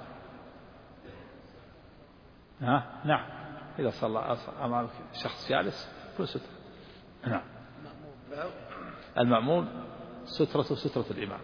نعم، إذا صلى أمامك شخص جالس كل سترة. نعم. المأموم سترة الإمام،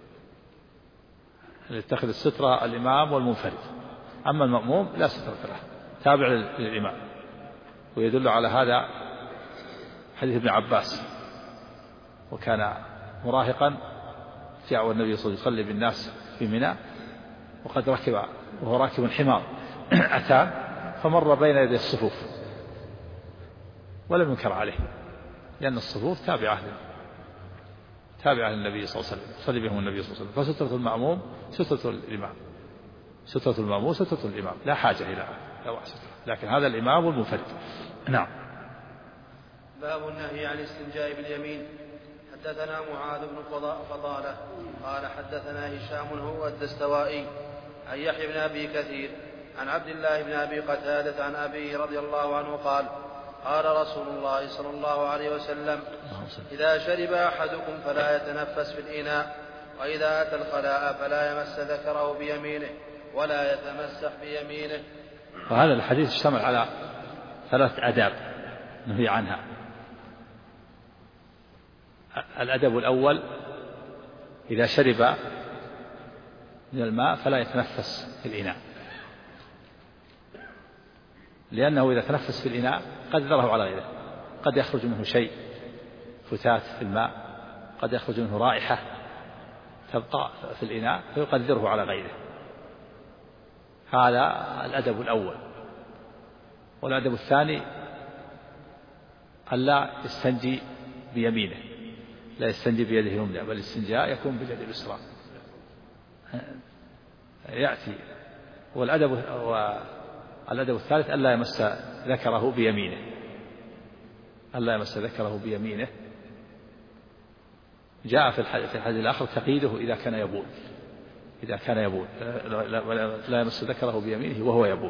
اللي يتخذ السترة الإمام والمنفرد، أما المأموم لا سترة له، تابع للإمام. ويدل على هذا حديث ابن عباس: وكان مراهقا جاء النبي صلى الله عليه وسلم يصلي بالناس في منى، وقد وهو راكب حمار أتان، فمر بين يدي الصفوف ولم ينكر عليه، لأن الصفوف تابعة للنبي صلى الله عليه وسلم، صلي بهم النبي صلى الله عليه وسلم. فسترة المأموم سترة الإمام، سترة المأموم سترة الإمام، لا حاجة إلى سترة، لكن هذا الإمام والمنفرد. نعم. باب النهي عن الاستنجاء باليمين. حدثنا معاذ بن فضالة قال حدثنا هشام هو الدستوائي عن يحيى بن أبي كثير عن عبد الله بن أبي قتادة عن أبيه رضي الله عنه قال: قال رسول الله صلى الله عليه وسلم: إذا شرب أحدكم فلا يتنفس في الإناء، وإذا أتى الخلاء فلا يمس ذكره بيمينه ولا يتمسح بيمينه. وهذا الحديث اشتمل على 3 آداب نهي عنها. الأدب الأول: إذا شرب من الماء فلا يتنفس في الإناء، لأنه إذا تنفس في الإناء قدره على غيره، قد يخرج منه شيء فتات في الماء، قد يخرج منه رائحة تبقى في الإناء فيقدره على غيره. هذا الأدب الأول. والأدب الثاني: ألا يستنجي بيمينه، لا يستنجي بيده اليمنى، بل الاستنجاء يكون باليد اليسرى. يأتي والأدب الثالث ألا يمس ذكره بيمينه، ألا يمس ذكره بيمينه. جاء في الحديث الآخر تقييده إذا كان يبول، إذا كان يبول لا يمس ذكره بيمينه وهو يبول.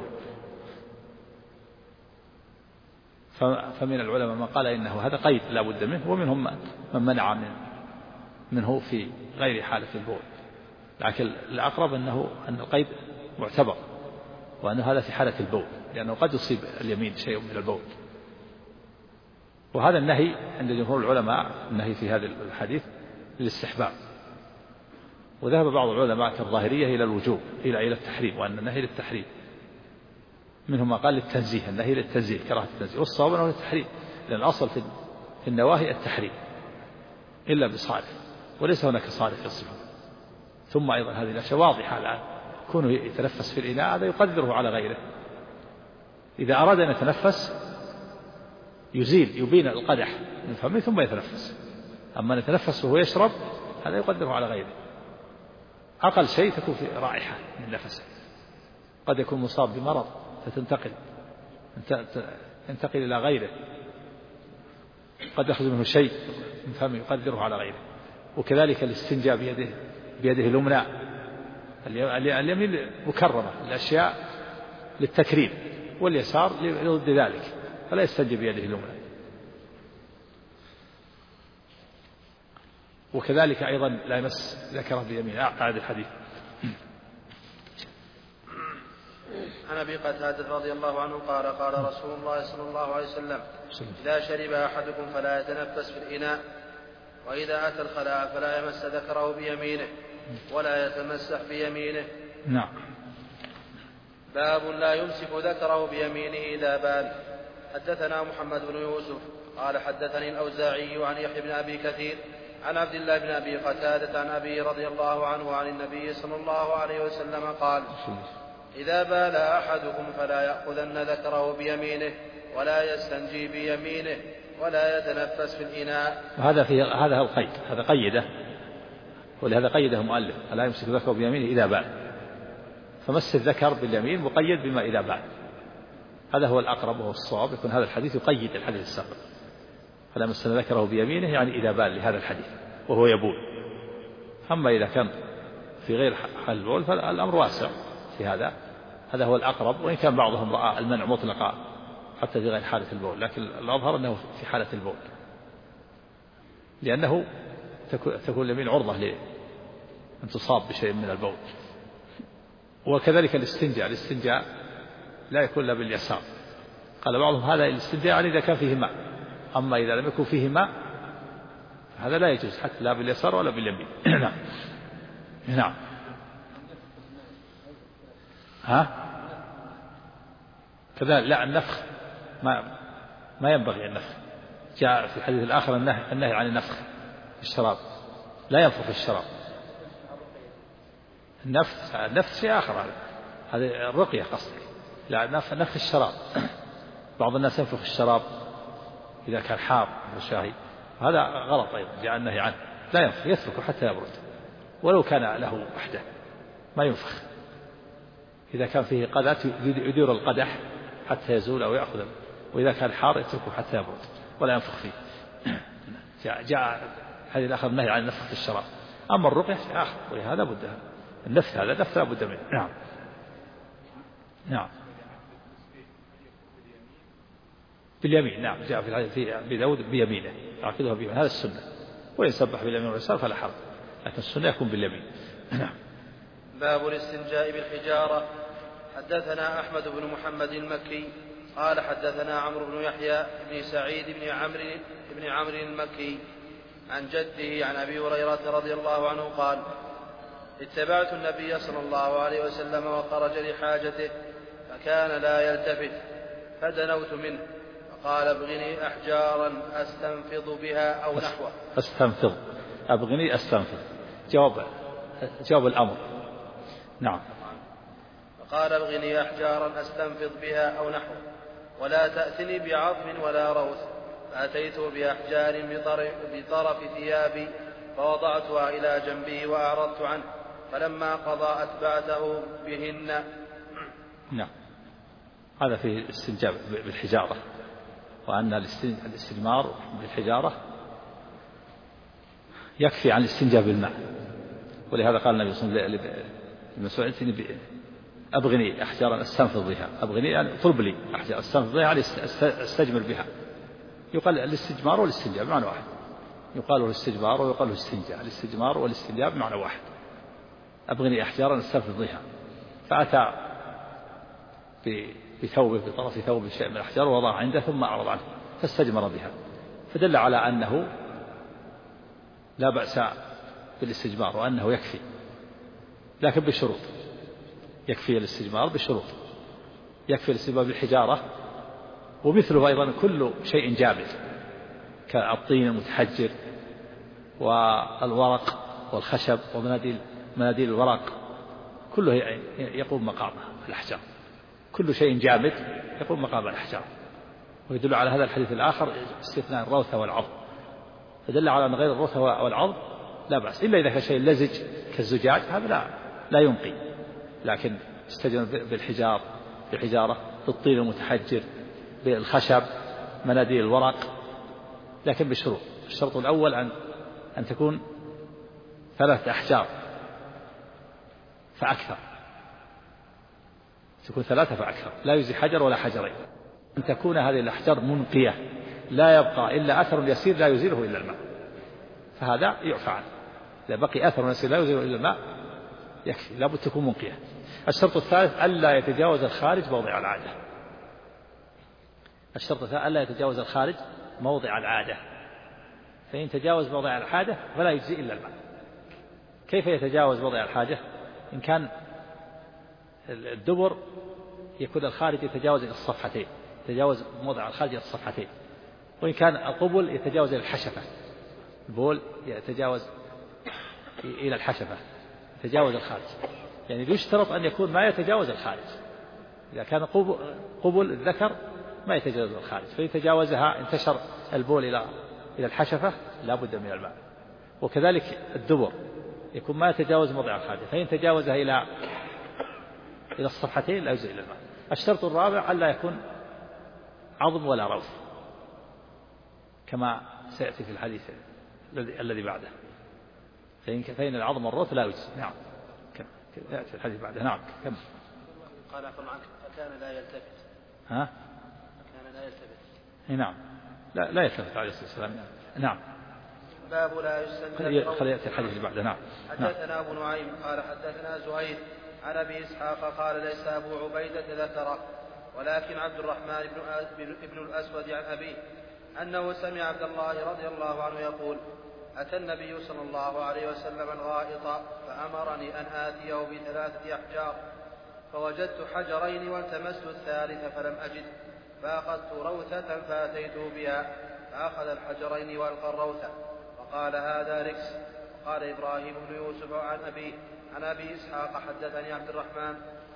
فمن العلماء من قال إنه هذا قيد لا بد منه، ومنهم من منع منه في غير حالة البول، لكن الأقرب أن القيد معتبر، وأن هذا في حالة البول، لأنه قد يصيب اليمين شيء من البول. وهذا النهي عند جمهور العلماء، النهي في هذا الحديث للاستحباب، وذهب بعض العلماء كالظاهرية إلى الوجوب، إلى التحريم، وأن النهي للتحريم. منهم ما قال للتنزيه، النهي للتنزيه كراهة التنزيه، والصواب أنه للتحريم، لأن الأصل في النواهي التحريم إلا بصارف، وليس هناك صارف يصفه. ثم أيضا هذه الأشياء واضحة الآن، كونه يتنفس في الإناء هذا يقدره على غيره، إذا أراد أن يتنفس يبين القدح من فمه ثم يتنفس، أما أن يتنفس وهو يشرب هذا يقدره على غيره. أقل شيء تكون في رائحة من نفسه، قد يكون مصاب بمرض فتنتقل إلى غيره، قد يأخذ منه شيء من فمه يقدره على غيره. وكذلك الاستنجاء بيده اليمنى، اليمين مكرمة، الأشياء للتكريم، واليسار لضد ذلك، فلا يستنجي بيده اليمنى. وكذلك أيضا لا يمس ذكره بيمينه. أعد الحديث. عن أبي قتادة رضي الله عنه قال قال رسول الله صلى الله عليه وسلم: إذا شرب أحدكم فلا يتنفس في الإناء، وإذا أتى الخلاء فلا يمس ذكره بيمينه ولا يتمسح بيمينه. نعم. باب لا يمسك ذكره بيمينه إذا بال. حدثنا محمد بن يوسف قال حدثني الأوزاعي عن يحيى بن أبي كثير عن عبد الله بن أبي قتادة عن أبي رضي الله عنه عن النبي صلى الله عليه وسلم قال: إذا بال أحدكم فلا يأخذن ذكره بيمينه ولا يستنجي بيمينه ولا يتنفس في الإناء. هذا هو القيد، هذا قيده، ولهذا قيده المؤلف: فلا يمسك ذكره بيمينه إذا بال، فمس الذكر باليمين مقيد بما إذا بال. هذا هو الأقرب وهو الصواب، يكون هذا الحديث يقيد الحديث السابق. فلا يمس ذكره بيمينه يعني إذا بال لهذا الحديث وهو يبول. أما إذا كان في غير حال البول فالأمر واسع في هذا هو الأقرب، وإن كان بعضهم رأى المنع مطلقا حتى في غير حالة البول، لكن الأظهر أنه في حالة البول، لأنه تكون اليمين عرضة لأن تصاب بشيء من البول. وكذلك الاستنجاء لا يكون إلا باليسار. قال بعضهم هذا الاستنجاء يعني إذا كان فيه ماء، أما إذا لم يكن فيه ماء هذا لا يجوز حتى لا باليسار ولا باليمين. نعم. كذلك لا، النفخ ما ينبغي النفخ. جاء في الحديث الآخر النهي عن النفخ في الشراب، لا ينفخ في الشراب. النفخ شيء آخر، هذه الرقية قصدك. لا، نفخ الشراب. بعض الناس ينفخ الشراب إذا كان حار وشاهي، هذا غلط أيضا، جاء النهي عنه. لا ينفخ، يتركه حتى يبرد، ولو كان له وحده ما ينفخ. إذا كان فيه قدح يدير القدح حتى يزول أو يأخذ، وإذا كان حار يتركه حتى يبرد ولا ينفخ فيه. جاء هذه الآخر النهي عن النفخ في الشراب. أما الرقية شيء آخر، ولهذا بد النفخ، هذا نفخ لا بد منه. نعم. باليمين. نعم، جاء في الحديث في أبي داود بيمينه، يعقدها بيمينه، هذا السنة. وإن سبح باليمين واليسار فلا حرج، لكن السنة يكون باليمين. نعم. باب الاستنجاء بالحجارة. حدثنا أحمد بن محمد المكي قال حدثنا عمرو بن يحيى بن سعيد بن عمرو المكي عن جده عن أبي هريرة رضي الله عنه قال: اتبعت النبي صلى الله عليه وسلم وخرج لحاجته فكان لا يلتفت، فدنوت منه فقال: ابغني أحجارا أستنفض بها أو نحوه. أستنفض، أبغني أستنفض، جواب الأمر. نعم. فقال: ابغني أحجارا أستنفض بها أو نحوه، ولا تأتني بعظم ولا روث، فأتيت بأحجار بطرف ثيابي فوضعتها إلى جنبه وأعرضت عنه، فلما قضى أتبعته بهن. نعم. هذا في الاستنجاب بالحجارة، وأن الاستجمار بالحجارة يكفي عن الاستنجاب بالماء. ولهذا قال النبي صلى الله عليه وسلم أبغني أحجارا أستنفض بها، أبغني يعني طلب لي أحجار أستنفض بها يعني أستجمر بها. يقال الاستجمار والاستنجاب معنى واحد، يقال له الاستجمار ويقال له الاستنجاب، الاستجمار والاستنجاب معنى واحد. أبغني أحجارا أستنفض بها، فأتى بثوبه بطرف ثوب شيء من الأحجار ووضع عنده ثم أعرض عنه فاستجمر بها، فدل على أنه لا بأس بالاستجمار وأنه يكفي، لكن بالشروط. يكفي الاستجمار بالشروط، يكفي الاستجمار بالحجارة، ومثله أيضا كل شيء جامد كالطين المتحجر والورق والخشب ومناديل الورق، كله يقوم مقام الأحجار. كل شيء جامد يقوم مقام الأحجار. ويدل على هذا الحديث الآخر استثناء الروثة والعظم، فدل على أن غير الروثة والعظم لا بأس، إلا إذا كان شيء لزج كالزجاج هذا لا ينقي، لكن استجمر بالحجارة بالطين المتحجر بالخشب مناديل الورق، لكن بشروط. الشرط الأول أن تكون 3 أحجار فأكثر، تكون 3 فأكثر، لا يجزي حجر ولا حجرين. أن تكون هذه الأحجار منقية لا يبقى إلا أثر يسير لا يزيله إلا الماء، فهذا يعفى عنه. إذا بقي أثر يسير لا يزيله إلا الماء يكفي، لابد تكون منقية. الشرط الثالث ألا يتجاوز الخارج موضع العادة. الشرط الثالث ألا يتجاوز الخارج موضع العادة، فإن تجاوز موضع الحاجة فلا يجزي إلا الماء. كيف يتجاوز موضع الحاجة؟ إن كان الدبر يكون الخارج يتجاوز إلى الصفحتين، يتجاوز موضع الخارج إلى الصفحتين. وإن كان القبل يتجاوز إلى الحشفة، البول يتجاوز إلى الحشفة، يتجاوز الخارج. يعني يشترط أن يكون ما يتجاوز الخارج. إذا كان قبل الذكر ما يتجاوز الخارج، فإن تجاوزها انتشر البول إلى الحشفة لا بد من الماء. وكذلك الدبر يكون ما يتجاوز موضع الحاجة، فإن تجاوزها إلى الصفحتين لا يجزي إلا الماء. الشرط الرابع ألا يكون عظم ولا روث، كما سيأتي في الحديث الذي بعده، فإن العظم والروث لا يجزي. نعم يأتي الحديث بعده. نعم كم قال عنك فكان لا يلتفت. ها؟ فكان لا يلتفت. نعم لا يلتفت عليه الصلاة والسلام. نعم. باب لا يستنجى. خلي يأتي الحديث اللي بعده. نعم. حدثنا أبو نعيم قال حدثنا زهير عن أبي إسحاق قال ليس أبو عبيدة ذكره، ولكن عبد الرحمن بن الأسود عن أبيه أنه سمع عبد الله رضي الله عنه يقول: أتى النبي صلى الله عليه وسلم الغائط فأمرني أن آتيه ب3 أحجار، فوجدت حجرين والتمست الثالث فلم أجد، فأخذت روثة فأتيته بها، فأخذ الحجرين وألقى الروثة وقال: هذا ركس. قال إبراهيم بن يوسف عن أبي إسحاق حدثني عبد الرحمن.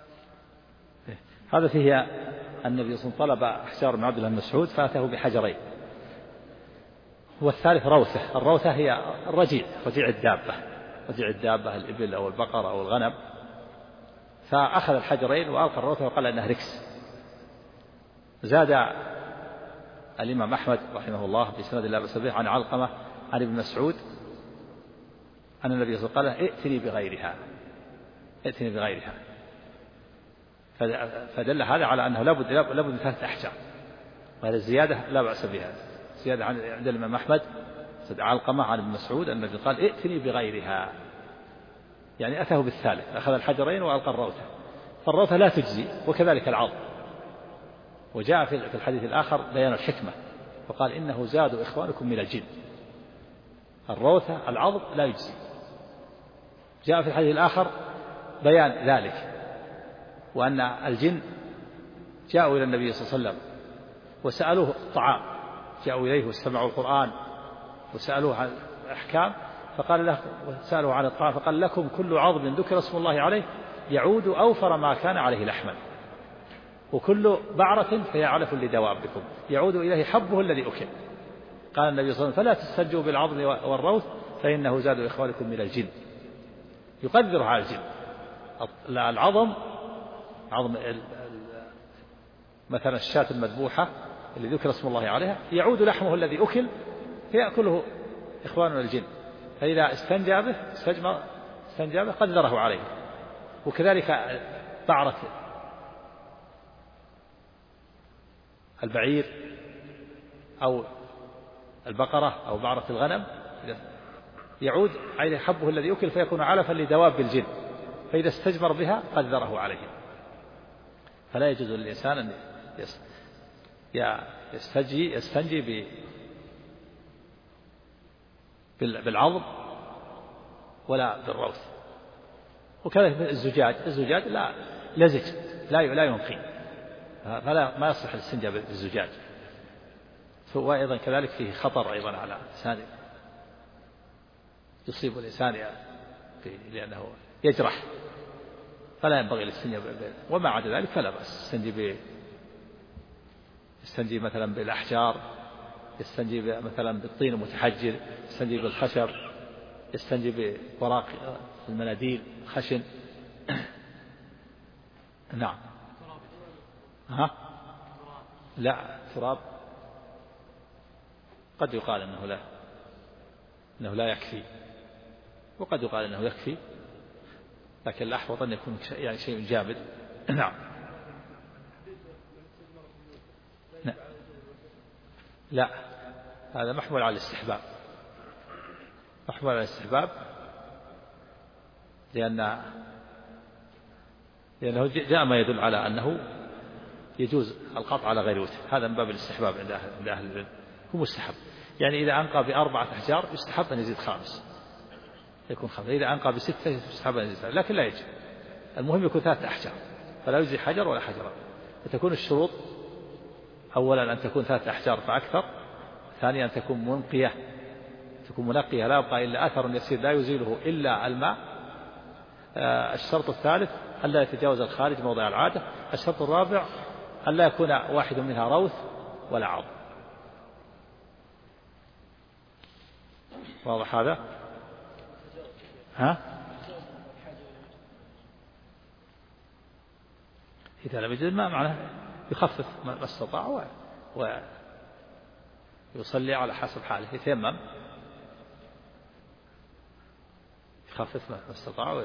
هذا فيه النبي صلى الله عليه وسلم طلب أحجار من عبد الله بن مسعود فأتاه بحجرين، والثالث روثة. الروثة هي رجيع الدابة الإبل أو البقر أو الغنم، فأخذ الحجرين وألقى الروثة وقال إنه ركس. زاد الإمام أحمد رحمه الله بسند الله بأس به عن علقمة عن ابن مسعود أن النبي صلى الله عليه وسلم قال: ائتني بغيرها. فدل هذا على أنه لابد من 3 أحجار، وهذا الزيادة لا بأس بها. زيادة عند الإمام أحمد علقمة عن ابن مسعود أن النبي قال: ائتني بغيرها، يعني أتاه بالثالث، أخذ الحجرين وألقى الروثة. فالروثة لا تجزي، وكذلك العظم. وجاء في الحديث الآخر بيان الحكمة، وقال: إنه زاد إخوانكم من الجن. الروثة العظم لا يجزي. جاء في الحديث الآخر بيان ذلك، وأن الجن جاءوا إلى النبي صلى الله عليه وسلم وسألوه الطعام، جاءوا إليه واستمعوا القرآن وسألوه عن الأحكام، فقال له سألوه عن الطعام فقال: لكم كل عظم ذكر اسم الله عليه يعود أوفر ما كان عليه لحما، وكل بعرة فهي علف لدوابكم يعود إليه حبه الذي أكل. قال النبي صلى الله عليه وسلم: فلا تستنجوا بالعظم والروث فإنه زاد إخوانكم من الجن. يقدر على الجن. العظم عظم مثلا الشاة المذبوحة اللي ذكر اسم الله عليها يعود لحمه الذي أكل فيأكله إخواننا الجن، فإذا استنجى به قدره عليه. وكذلك بعرة البعير أو البقرة أو بعرة الغنم يعود عليه حبه الذي أكل فيكون علفا لدواب الجن، فإذا استجمر بها قدره عليه. فلا يجوز للإنسان أن يستنجي بالعظم ولا بالروث. وكذلك الزجاج لا لزج لا ينقي، فلا ما يصلح الاستنجاء بالزجاج. وأيضا كذلك فيه خطر أيضا على الإنسان، يصيب الإنسان لأنه يجرح، فلا ينبغي الاستنجاء. وما عدا ذلك فلا بأس. يستنجي مثلا بالأحجار، يستنجي مثلا بالطين المتحجر، يستنجي بالخشب، يستنجي بوراق المناديل خشن. نعم. لا تراب قد يقال أنه لا يكفي، وقد يقال أنه يكفي، لكن الأحوط أن يكون يعني شيء جامد. نعم. لا هذا محمول على الاستحباب، محمول على الاستحباب لأنه جاء ما يدل على أنه يجوز القطع على غير وجه. هذا من باب الاستحباب عند أهل العلم، هو مستحب. يعني إذا أنقى ب4 أحجار يستحب أن يزيد 5 يكون 5، إذا أنقى ب6 يستحب أن يزيد، لكن لا يجب. المهم يكون 3 أحجار، فلا يجزي حجر ولا حجران. فتكون الشروط: أولا أن تكون 3 أحجار فأكثر، ثانيا أن تكون منقية لا يبقى إلا أثر يسير لا يزيله إلا الماء. الشرط الثالث ألا يتجاوز الخارج موضع العادة. الشرط الرابع ألا يكون واحد منها روث ولا عظم. واضح هذا؟ إذا لم يجد الماء معناه يخفف ما استطاع ويصلي على حسب حاله، يتيمم يخفف ما استطاع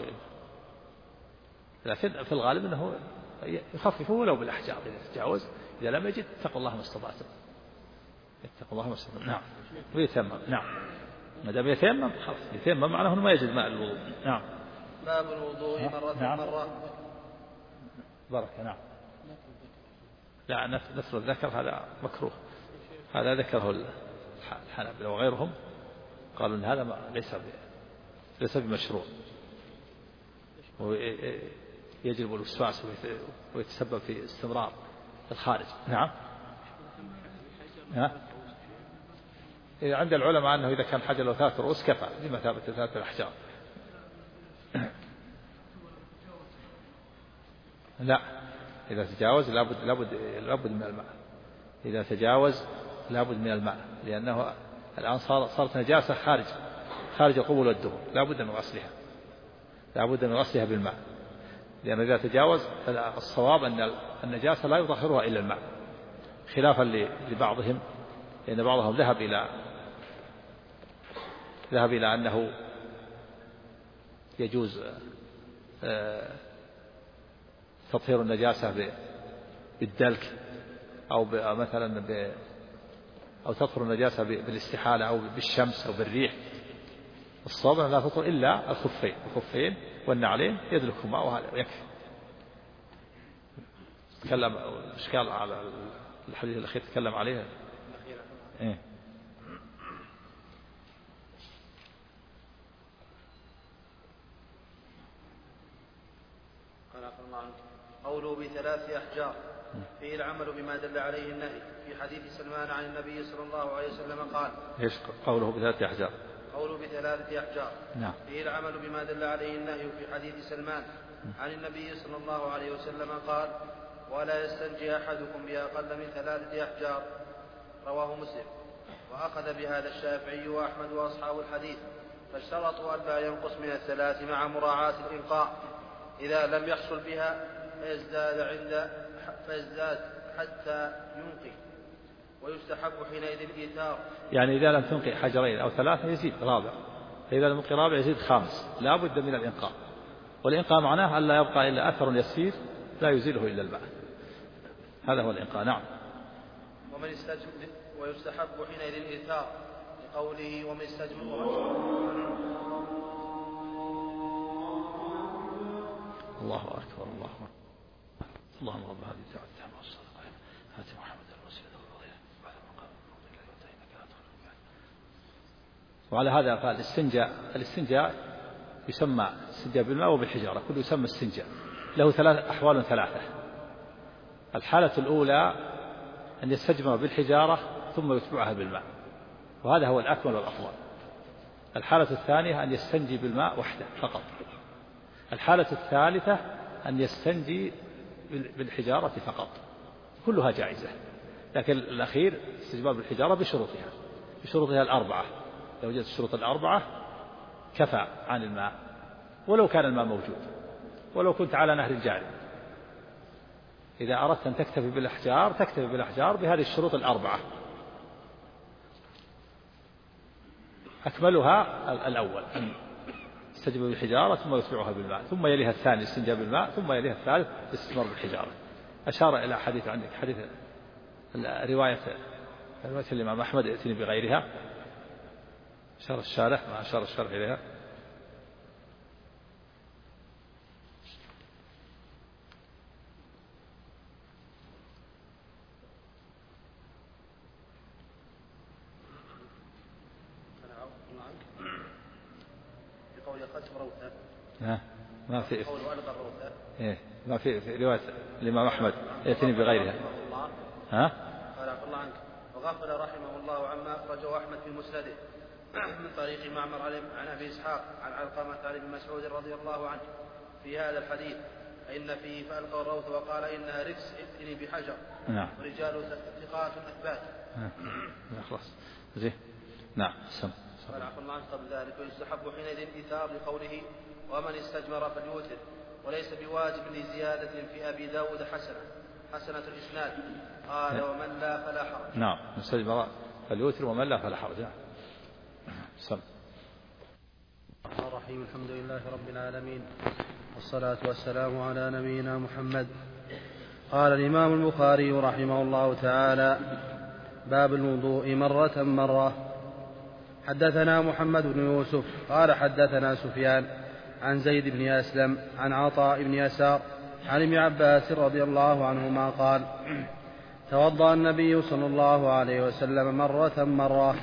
لكن في الغالب أنه يخففه ولو بالأحجار إذا تجاوز. إذا لم يجد اتقوا الله ما استطعتم، اتقوا الله ما استطعتم. نعم. ويتيمم. نعم. ما دام يتيمم خلاص، يتيمم معناه أنه ما يجد ماء الوضوء. نعم. باب الوضوء مرة. بركة. نعم. لا نثر الذكر هذا مكروه، هذا ذكره الحنابلة وغيرهم، قالوا أن هذا ليس بمشروع، ويجلب الوسواس ويتسبب في استمرار الخارج. نعم. إذا عند العلماء أنه إذا كان حجر له 3 رؤوس كفى بمثابة 3 الأحجار. لا إذا تجاوز لابد من الماء. إذا تجاوز لابد من الماء، لأنه الآن صارت نجاسة خارج القبول والدبر، لابد من غسلها بالماء، لأن إذا تجاوز الصواب أن النجاسة لا يطهرها إلا الماء، خلافا لبعضهم، لأن بعضهم ذهب إلى أنه يجوز تطهير النجاسة بالدلك أو مثلا أو تطهر النجاسة بالاستحالة أو بالشمس أو بالريح. الصواب لا تطهر إلا الخفين والنعلين يدلكهما وهذا يكفي. تكلم إشكال على الحديث الأخير تكلم عليه. قوله ب3 أحجار فيه العمل بما دل عليه النهي. في حديث سلمان عن النبي صلى الله عليه وسلم قال: ايش قوله ب3 أحجار؟ قوله ب3 أحجار. نعم. فيه العمل بما دل عليه النهي. في حديث سلمان عن النبي صلى الله عليه وسلم قال: ولا يستنجي أحدكم بأقل من 3 أحجار. رواه مسلم. وأخذ بهذا الشافعي وأحمد وأصحاب الحديث، فاشترطوا ألا ينقص من الثلاث مع مراعاة الإنقاء إذا لم يحصل بها فيزداد حتى ينقي، ويستحب حينئذ الإيثار. يعني إذا لم تنقي حجرين أو ثلاثة يزيد رابع، فإذا لم ينقي رابع يزيد خامس، لا بد من الإنقاء. والإنقاء معناه ألا يبقى إلا أثر يسير لا يزيله إلا الماء، هذا هو الإنقاء. نعم. ومن استجمر ويستحب حينئذ الإيثار لقوله ومن استجمر. الله أكبر الله أكبر. اللهم رب هذه الدعوة التامة والصلاة القائمة آت محمد الوسيلة والفضيلة وبعد المقام المفضل إلى إنك لا تخلف الميعاد. وعلى هذا فالاستنجاء يسمى استنجاء بالماء وبالحجارة، كله يسمى استنجاء. له أحوال ثلاثة. الحالة الأولى أن يستجمر بالحجارة ثم يتبعها بالماء، وهذا هو الأكمل والأفضل. الحالة الثانية أن يستنجي بالماء وحده فقط. الحالة الثالثة أن يستنجي بالحجارة فقط، كلها جائزة، لكن الأخير استجمار بالحجارة بشروطها الأربعة. لو وجدت الشروط الأربعة كفى عن الماء، ولو كان الماء موجود، ولو كنت على نهر جاري. إذا أردت أن تكتفي بالأحجار بهذه الشروط الأربعة. أكملها الأول أن يستجمر بالحجارة ثم يتبعها بالماء، ثم يليها الثاني الاستنجاء بالماء، ثم يليها الثالث الاستثمار بالحجارة. أشار إلى حديث عندك، حديث رواية الإمام أحمد ائتني بغيرها، أشار الشارح ما أشار الشارح إليها. ما في ما في رواية الإمام أحمد يأتيني بغيرها. قال عفى الله عنك. وغفل رحمه الله عما أخرجه أحمد في مسنده من طريق معمر عن أبي إسحاق عن علقمة عن ابن مسعود رضي الله عنه في هذا الحديث فإن فيه فألقى الروث وقال إنها رجس ائتني بحجر. نعم. ورجال ثقات أثبات. خلاص زين. نعم. قال عفى الله عنك قبل ذلك. ويستحب حينئذ الإيثار لقوله ومن استجمر فليوتر، وليس بواجب لزيادة في أبي داود حسنة الإسناد. قال ومن لا فلا حرج. نعم. استجمر فليوتر ومن لا فلا حرج. سم. الرحيم. الحمد لله رب العالمين، والصلاة والسلام على نبينا محمد. قال الإمام البخاري رحمه الله تعالى باب الوضوء مرة. حدثنا محمد بن يوسف قال حدثنا سفيان عن زيد بن أسلم عن عطاء بن يسار عن ابن عباس رضي الله عنهما قال توضأ النبي صلى الله عليه وسلم مرة.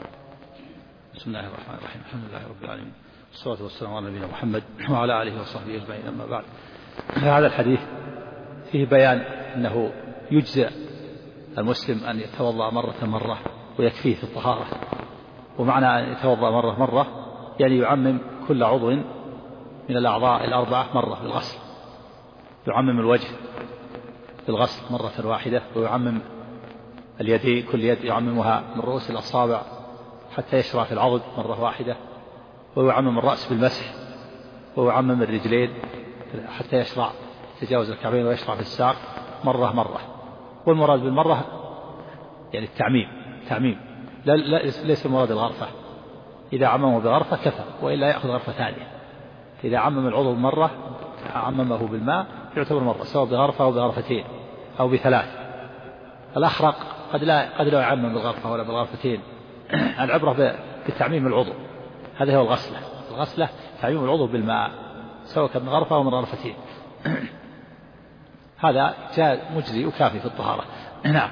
بسم الله الرحمن الرحيم. الحمد لله رب العالمين، والصلاة والسلام على نبينا محمد وعلى آله وصحبه أجمعين. أما بعد، هذا الحديث فيه بيان أنه يجزئ المسلم أن يتوضأ مرة ويكفيه في الطهارة. ومعنى أن يتوضأ مرة يعني يعمم كل عضو من الأعضاء الأربعة مرة بالغسل، يعمم الوجه بالغسل مرة واحدة، ويعمم اليدين كل يد يعممها من رؤوس الأصابع حتى يشرع في العضد مرة واحدة، ويعمم الرأس بالمسح، ويعمم الرجلين حتى يشرع تجاوز الكعبين ويشرع في الساق مرة. والمراد بالمرة يعني التعميم، لا ليس المراد الغرفة. إذا عممه بغرفة كفى، وإلا يأخذ غرفة ثانية. إذا عمم العضو مرة عممه بالماء يعتبر مرة، سواء بغرفة أو بغرفتين أو بثلاث. الأخرق قد لا يعمم بالغرفة ولا بالغرفتين. العبرة بتعميم العضو، هذا هو الغسلة تعميم العضو بالماء سواء كان من غرفة أو من غرفتين. هذا جاء مجزي وكافي في الطهارة. نعم.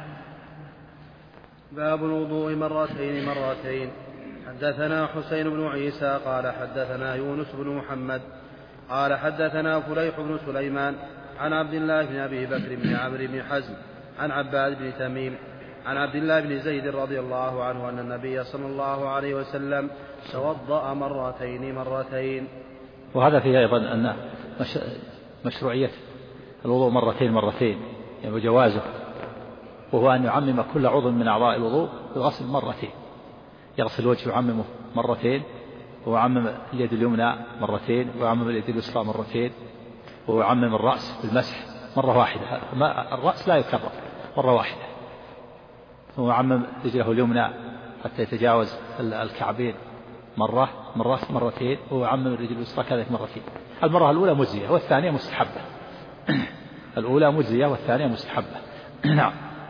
باب الوضوء مرتين. حدثنا حسين بن عيسى قال حدثنا يونس بن محمد قال حدثنا فليح بن سليمان عن عبد الله بن أبي بكر بن عمرو بن حزم عن عباد بن تميم عن عبد الله بن زيد رضي الله عنه أن النبي صلى الله عليه وسلم توضأ مرتين. وهذا فيه أيضا أن مشروعية الوضوء مرتين يعني وجوازه، وهو أن يعمم كل عضو من أعضاء الوضوء بالغسل مرتين. يغسل الوجه يعممه مرتين، ويعمم اليد اليمنى مرتين، ويعمم اليد اليسرى مرتين، ويعمم الرأس بالمسح مرة واحدة. الرأس لا يكرر، مرة واحدة. ثم يعمم رجله اليمنى حتى يتجاوز الكعبين مرتين، ويعمم الرجل اليسرى كذلك مرتين. المرة الأولى مجزية والثانية مستحبة. الأولى مجزية والثانية مستحبة. نعم.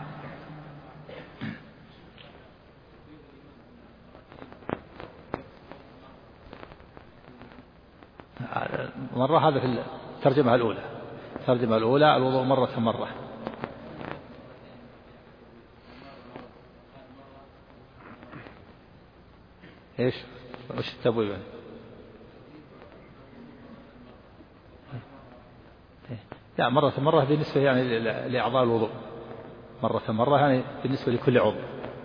مرة هذا في الترجمة الأولى. الترجمة الأولى الوضوء مرة. إيش؟ وش التبويب؟ لا، مرة بالنسبة يعني لأعضاء الوضوء، مرة يعني بالنسبة لكل عضو.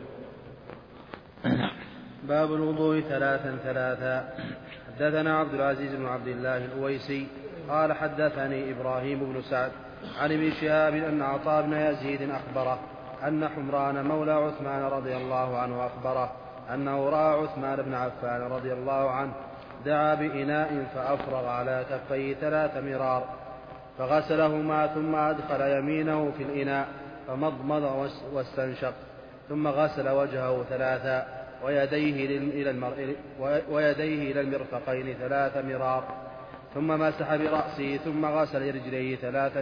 باب الوضوء ثلاثا. حدثنا عبد العزيز بن عبد الله الأويسي قال حدثني إبراهيم بن سعد عن ابن شهاب أن عطاء بن يزيد أخبره أن حمران مولى عثمان رضي الله عنه أخبره أنه رأى عثمان بن عفان رضي الله عنه دعا بإناء فأفرغ على كفيه 3 مرار فغسلهما، ثم أدخل يمينه في الإناء فمضمض واستنشق، ثم غسل وجهه 3 ويديه إلى المرفقين 3 مرار، ثم مسح برأسه، ثم غسل رجليه 3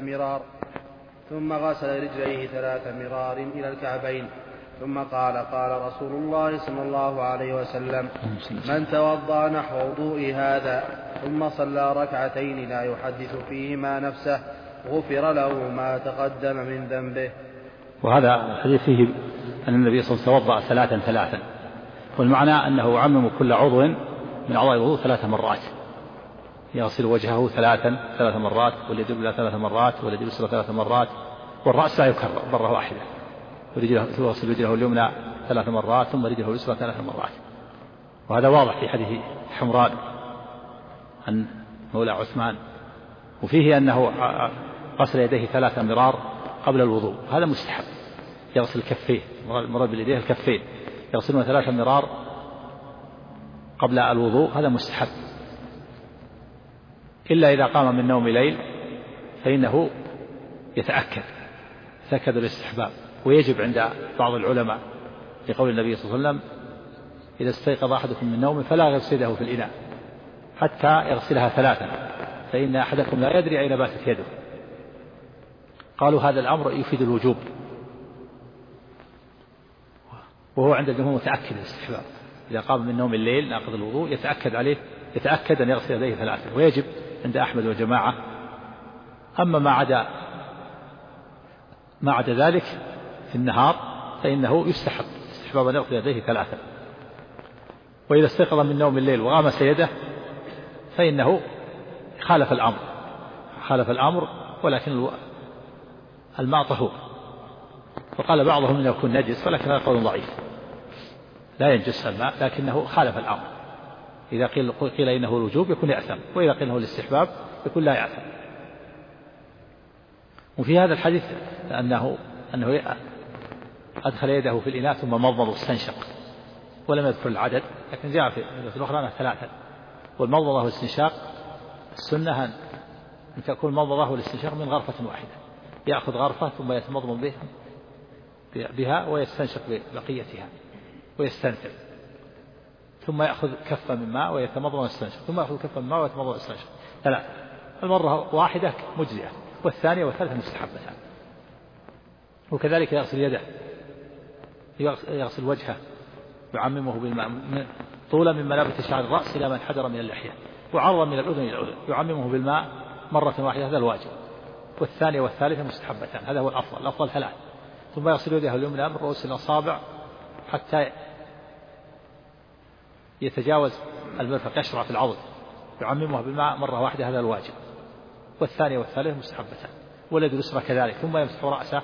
مرار إلى الكعبين، ثم قال رسول الله صلى الله عليه وسلم: من توضأ نحو وضوء هذا ثم صلى 2 ركعتين لا يحدث فيهما نفسه غفر له ما تقدم من ذنبه. وهذا الحديث فيه أن النبي صلى الله عليه وسلم توضأ 3، والمعنى أنه يعمم كل عضو من أعضاء الوضوء 3 مرات. يغسل وجهه 3 مرات، واليد اليمنى 3 مرات، واليد اليسرى 3 مرات، والرأس لا يكرر، مرة واحدة. يغسل رجله اليمنى 3 مرات، ثم رجله اليسرى 3 مرات. وهذا واضح في حديث حمران عن مولى عثمان. وفيه أنه غسل يديه 3 مرار قبل الوضوء، هذا مستحب. يغسل كفيه، مراد باليدين الكفين، يغسلون 3 مرار قبل الوضوء، هذا مستحب. إلا إذا قام من نوم ليل فإنه يتأكد الاستحباب. ويجب عند بعض العلماء لقول النبي صلى الله عليه وسلم: إذا استيقظ أحدكم من نومه فلا يغسل يده في الإناء حتى يغسلها 3، فإن أحدكم لا يدري أين باتت يده. قالوا هذا الأمر يفيد الوجوب، وهو عند الجمهور متأكد الاستحباب. إذا قام من نوم الليل ناقض الوضوء يتأكد أن يغسل يديه 3، ويجب عند أحمد وجماعة. أما ما عدا ذلك في النهار فإنه يستحب استحباب أن يغسل يديه 3. وإذا استيقظ من نوم الليل وغمس يده فإنه خالف الأمر، ولكن الماء طهور. وقال بعضهم إنه يكون نجس، ولكن هذا قول ضعيف، لا ينجس الماء، لكنه خالف الأمر. إذا قيل إنه الوجوب يكون يأثم، وإذا قيل إنه الاستحباب يكون لا يأثم. وفي هذا الحديث أنه أدخل يده في الإناء ثم مضمض واستنشق، ولم يذكر العدد، لكن جاء في الأخرى أنها 3. والمضمضة والاستنشاق السنة أن تكون المضمضة والاستنشاق من غرفة واحدة، يأخذ غرفة ثم يتمضمض بها ويستنشق ببقيتها ويستنثر، ثم يأخذ كفة من ماء ويتمضمض ويستنشق، ثم يأخذ كفة من ماء ويتمضمض ويستنشق. 3 المرة واحدة مجزئة، والثانية والثالثة مستحبتان. وكذلك يغسل يده، يغسل وجهه يعممه بالماء طولا من منابت شعر الرأس إلى من حجر من اللحية، وعرضا من الأذن إلى الأذن، يعممه بالماء مرة واحدة، هذا الواجب. والثانية والثالثة مستحبتان، هذا هو الأفضل 3. ثم يغسل يده اليمنى من رؤوس الأصابع حتى يتجاوز المرفق، يشرع في العضد، يعممه بالماء مرة واحدة، هذا الواجب. والثانية والثالثة مستحبتان. واليد اليسرى كذلك، ثم يمسح رأسه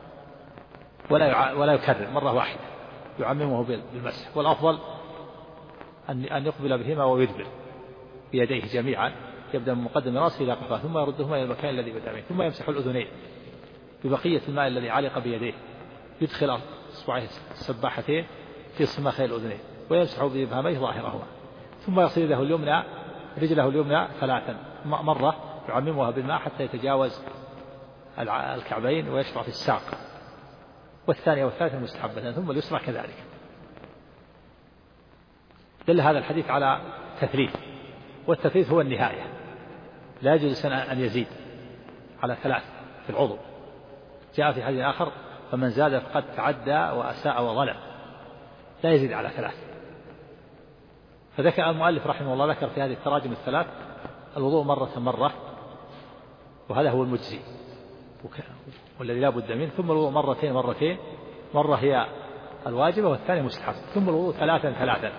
ولا يكرر، مرة واحدة يعممه بالمسح. والأفضل أن يقبل بهما ويدبر بيديه جميعا، يبدأ من مقدم رأسه إلى قفاه، ثم يردهما إلى المكان الذي بدأ منه، ثم يمسح الأذنين ببقية الماء الذي علق بيديه يدخل إصبعيه السباحتين في صماخي الأذنين ويمسح بإبهاميه ظاهرهما، ثم يصل رجله اليمنى 3 مرة يعممها بالماء حتى يتجاوز الكعبين ويشرع في الساق، والثانية والثالثة مستحبة، ثم اليسرى كذلك. دل هذا الحديث على تثليث، والتثليث هو النهاية، لا يجوز أن يزيد على 3 في العضو. جاء في حديث آخر فمن زاد فقد تعدى وأساء وظلم، لا يزيد على 3. فذكر المؤلف رحمه الله ذكر في هذه التراجم الثلاث الوضوء مرة، وهذا هو المجزي والذي لا بد منه، ثم الوضوء مرتين، مرة هي الواجبة والثانية مستحب، ثم الوضوء 3.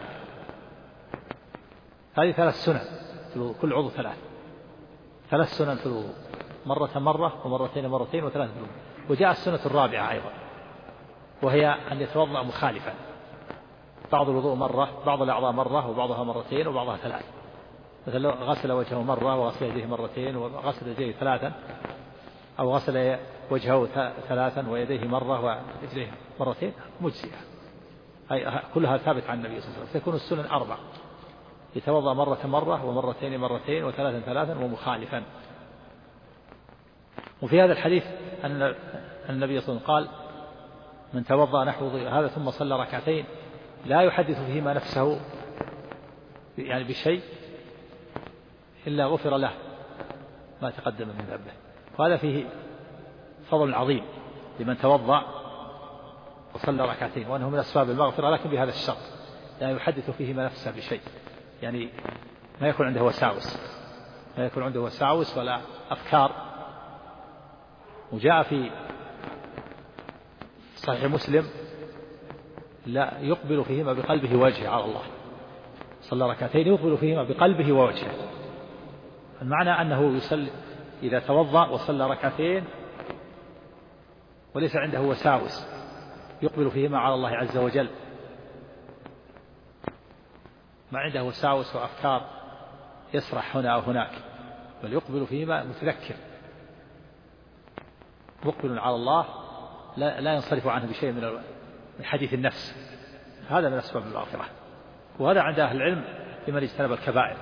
هذه 3 سنن في الوضوء، كل عضو 3 سنن في الوضوء، مرة ومرتين و3 في الوضوء. وجاء السنة الرابعة أيضا، وهي أن يتوضأ مخالفا، بعض الوضوء مرة، بعض الأعضاء مرة، وبعضها مرتين وبعضها 3. مثلا غسل وجهه مرة وغسل يديه مرتين وغسل يديه 3، أو غسل وجهه 3 ويديه مرة ورجليه مرتين، مجزئة. كلها ثابت عن النبي صلى الله عليه وسلم. تكون السنن 4: يتوضأ مرة ومرتين و3 ومخالفا. وفي هذا الحديث أن النبي صلى الله عليه وسلم قال: من توضأ نحو هذا ثم صلى 2 لا يحدث فيهما نفسه يعني بشيء إلا غفر له ما تقدم من ذنبه. وهذا فيه فضل عظيم لمن توضأ وصلى 2، وأنه من أسباب المغفرة، لكن بهذا الشرط: لا يحدث فيهما نفسه بشيء، يعني ما يكون عنده وساوس ولا أفكار. وجاء في صحيح مسلم: لا يقبل فيهما بقلبه ووجهه على الله. صلى 2 يقبل فيهما بقلبه ووجهه. المعنى أنه يصلي إذا توضأ وصلى 2 وليس عنده وساوس، يقبل فيهما على الله عز وجل، ما عنده وساوس وأفكار يسرح هنا أو هناك، بل يقبل فيهما متذكر مقبل على الله، لا ينصرف عنه بشيء من حديث النفس. هذا من أسباب المغفرة، وهذا عند أهل العلم لمن اجتنب الكبائر.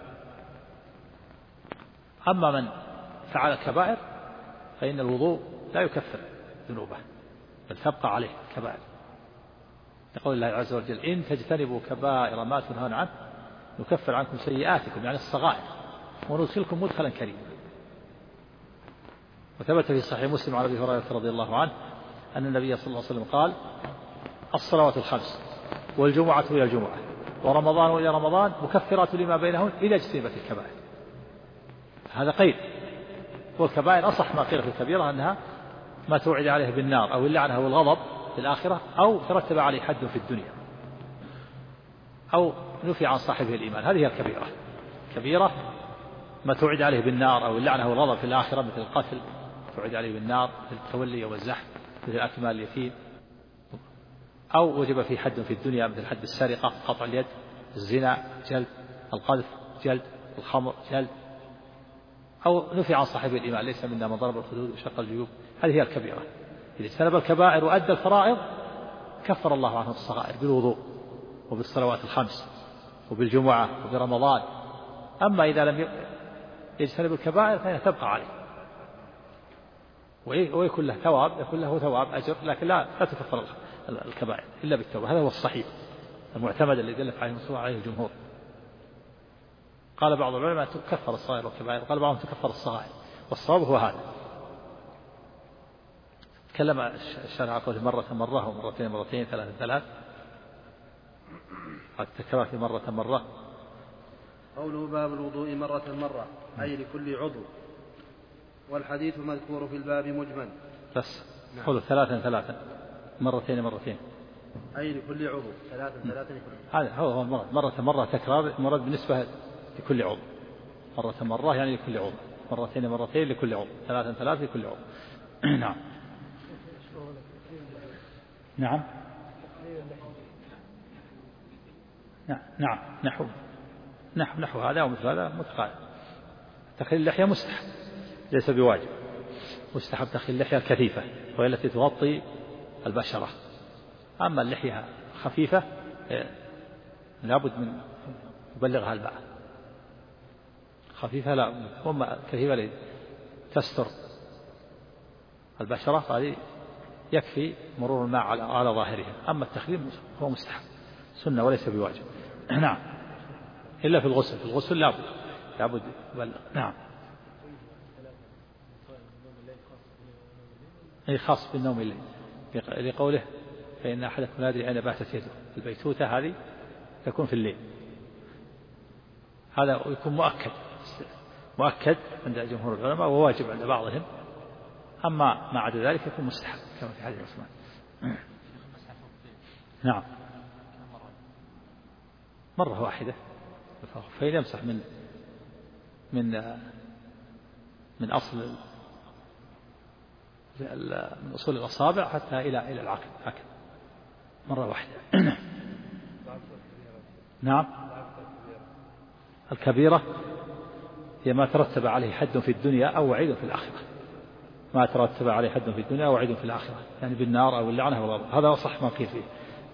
أما من فعل الكبائر فإن الوضوء لا يكفر ذنوبه، بل تبقى عليه الكبائر، يقول الله عز وجل: إن تجتنبوا كبائر ما تنهون عنه نكفر عنكم سيئاتكم، يعني الصغائر، وندخلكم مدخلا كريما. وثبت في صحيح مسلم عن أبي هريرة رضي الله عنه أن النبي صلى الله عليه وسلم قال: الصلوات 5 والجمعة إلى الجمعة ورمضان إلى رمضان مكفرات لما بينهن إذا اجتنبت الكبائر. هذا قيد، والكبائر أصح ما قيل في الكبيرة أنها ما توعد عليه بالنار أو اللعنة أو الغضب في الآخرة، أو ترتب عليه حد في الدنيا، أو نفي عن صاحبه الإيمان. هذه هي الكبيرة. كبيرة ما توعد عليه بالنار أو اللعنة أو الغضب في الآخرة، مثل القتل توعد عليه بالنار، مثل التولي والزحف، مثل أكل مال اليتيم، أو وجب فيه حد في الدنيا مثل حد السرقة، قطع اليد، الزنا جلد، القذف جلد، الخمر جلد، أو نفي عن صاحب الإيمان: ليس منا من ضرب الخدود وشق الجيوب. هذه هي الكبيرة. إذا اجتنب الكبائر وأدى الفرائض كفر الله عنه الصغائر بالوضوء وبالصلوات 5 وبالجمعة وبرمضان. أما إذا لم يجتنب الكبائر فإنها تبقى عليه، ويكون له ثواب أجر، لكن لا تكفر الكبائر إلا بالتوبة. هذا هو الصحيح المعتمد الذي دلت عليه الجمهور. قال بعض العلماء تكفر الصغائر والكبائر، قال بعضهم تكفر الصغائر، والصواب هو هذا. تكلم الشارع قوله مرة ومرتين 3 التكرار في مرة. قوله: باب الوضوء مرة أي لكل عضو، والحديث مذكور في الباب مجمل. بس قوله 3 مرتين أي لكل عضو، 3 هذا هو مرة تكرار مراد بالنسبة لكل عضو. مرة يعني لكل عضو، مرتين لكل عضو، 3 لكل عضو. نعم نحو هذا ومثل هذا متقارب. تخليل اللحية مستحب ليس بواجب، مستحب تخليل اللحية الكثيفة، وهي التي تغطي البشرة. أما اللحية خفيفة لابد من يبلغها الماء، خفيفة لا، أما كثيفة تستر البشرة فهذه يكفي مرور الماء على ظاهرها. أما التخليل هو مستحب سنة وليس بواجب. نعم، إلا في الغسل، في الغسل لابد يبلغ. نعم، أي خاص بالنوم الليل لقوله فإن أحدكم لا يدري أين باتت يده. البيتوتة هذه تكون في الليل، هذا يكون مؤكد عند جمهور العلماء وواجب عند بعضهم. أما ما عدا ذلك يكون مستحب كما في حديث عثمان. نعم، مرة واحدة فإن يمسح من أصل من أصول الأصابع حتى إلى العقل هكذا مرة واحدة. نعم، الكبيرة هي ما ترتب عليه حد في الدنيا أو وعيد في الآخرة، ما ترتب عليه حد في الدنيا أو وعيد في الآخرة، يعني بالنار أو اللعنة أو الغضب، هذا صح ما قيل فيه.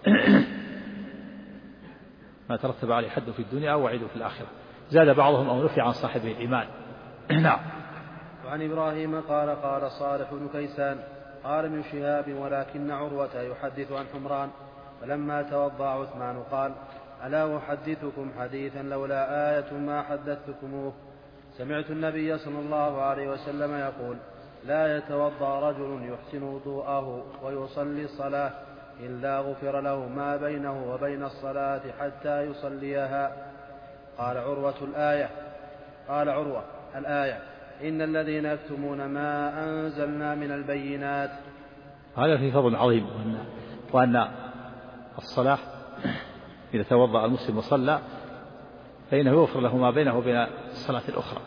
ما ترتب عليه حد في الدنيا أو وعيد في الآخرة. زاد بعضهم أو نفي عن صاحبه الإيمان. نعم. وعن إبراهيم قال قال صالح بن كيسان قال ابن شهاب ولكن عروة يحدث عن حمران فلما توضأ عثمان قال ألا أحدثكم حديثا لولا آية ما حدثتكموه. سمعت النبي صلى الله عليه وسلم يقول لا يتوضأ رجل يحسن وضوءه ويصلي الصلاة إلا غفر له ما بينه وبين الصلاة حتى يصليها. قال عروة الآية إن الذين يكتمون ما أنزلنا من البينات. هذا في فضل عظيم، وأن الصلاة إذا توضأ المسلم وصلى فإنه يغفر له ما بينه وبين الصلاة الأخرى،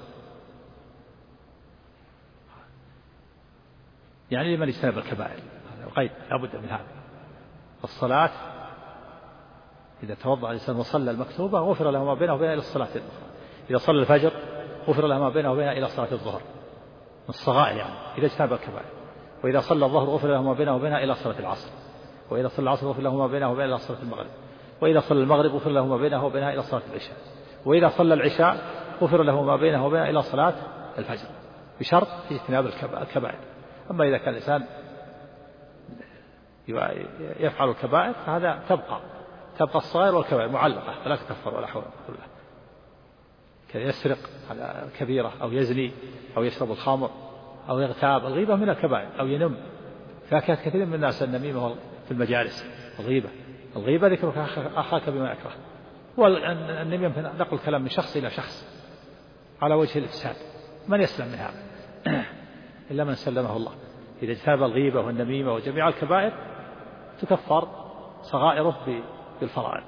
يعني لمن اجتنب الكبائر. هذا قيد لا بد من هذا. الصلاة إذا توضأ الإنسان وصلى المكتوبة غفر له ما بينه وبين إلى الصلاة الأخرى. إذا صلى الفجر غفر له ما بينه وبين إلى صلاة الظهر، الصغائر يعني إذا اجتنب الكبائر. وإذا صلى الظهر غفر له ما بينه وبين إلى صلاة العصر، وإذا صلى العصر غفر له ما بينه وبين إلى صلاة المغرب، وإذا صلى المغرب غفر له ما بينه وبينها إلى صلاة العشاء، وإذا صلى العشاء غفر له ما بينه وبين إلى صلاة الفجر، بشرط في اجتناب الكبائر. أما إذا كان الإنسان يفعل الكبائر فهذا تبقى الصغائر والكبائر معلقة فلا تكفر ولا حول ولا قوة. كان يسرق على كبيرة أو يزني أو يشرب الخمر أو يغتاب، الغيبة من الكبائر، أو ينم. فكانت كثير من الناس النميمة في المجالس، الغيبة ذكرك أخاك بما يكره، والنميمة نقل الكلام من شخص إلى شخص على وجه الإفساد. من يسلم من هذا إلا من سلمه الله. إذا اجتنب الغيبة والنميمة وجميع الكبائر تكفر صغائره بالفرائض.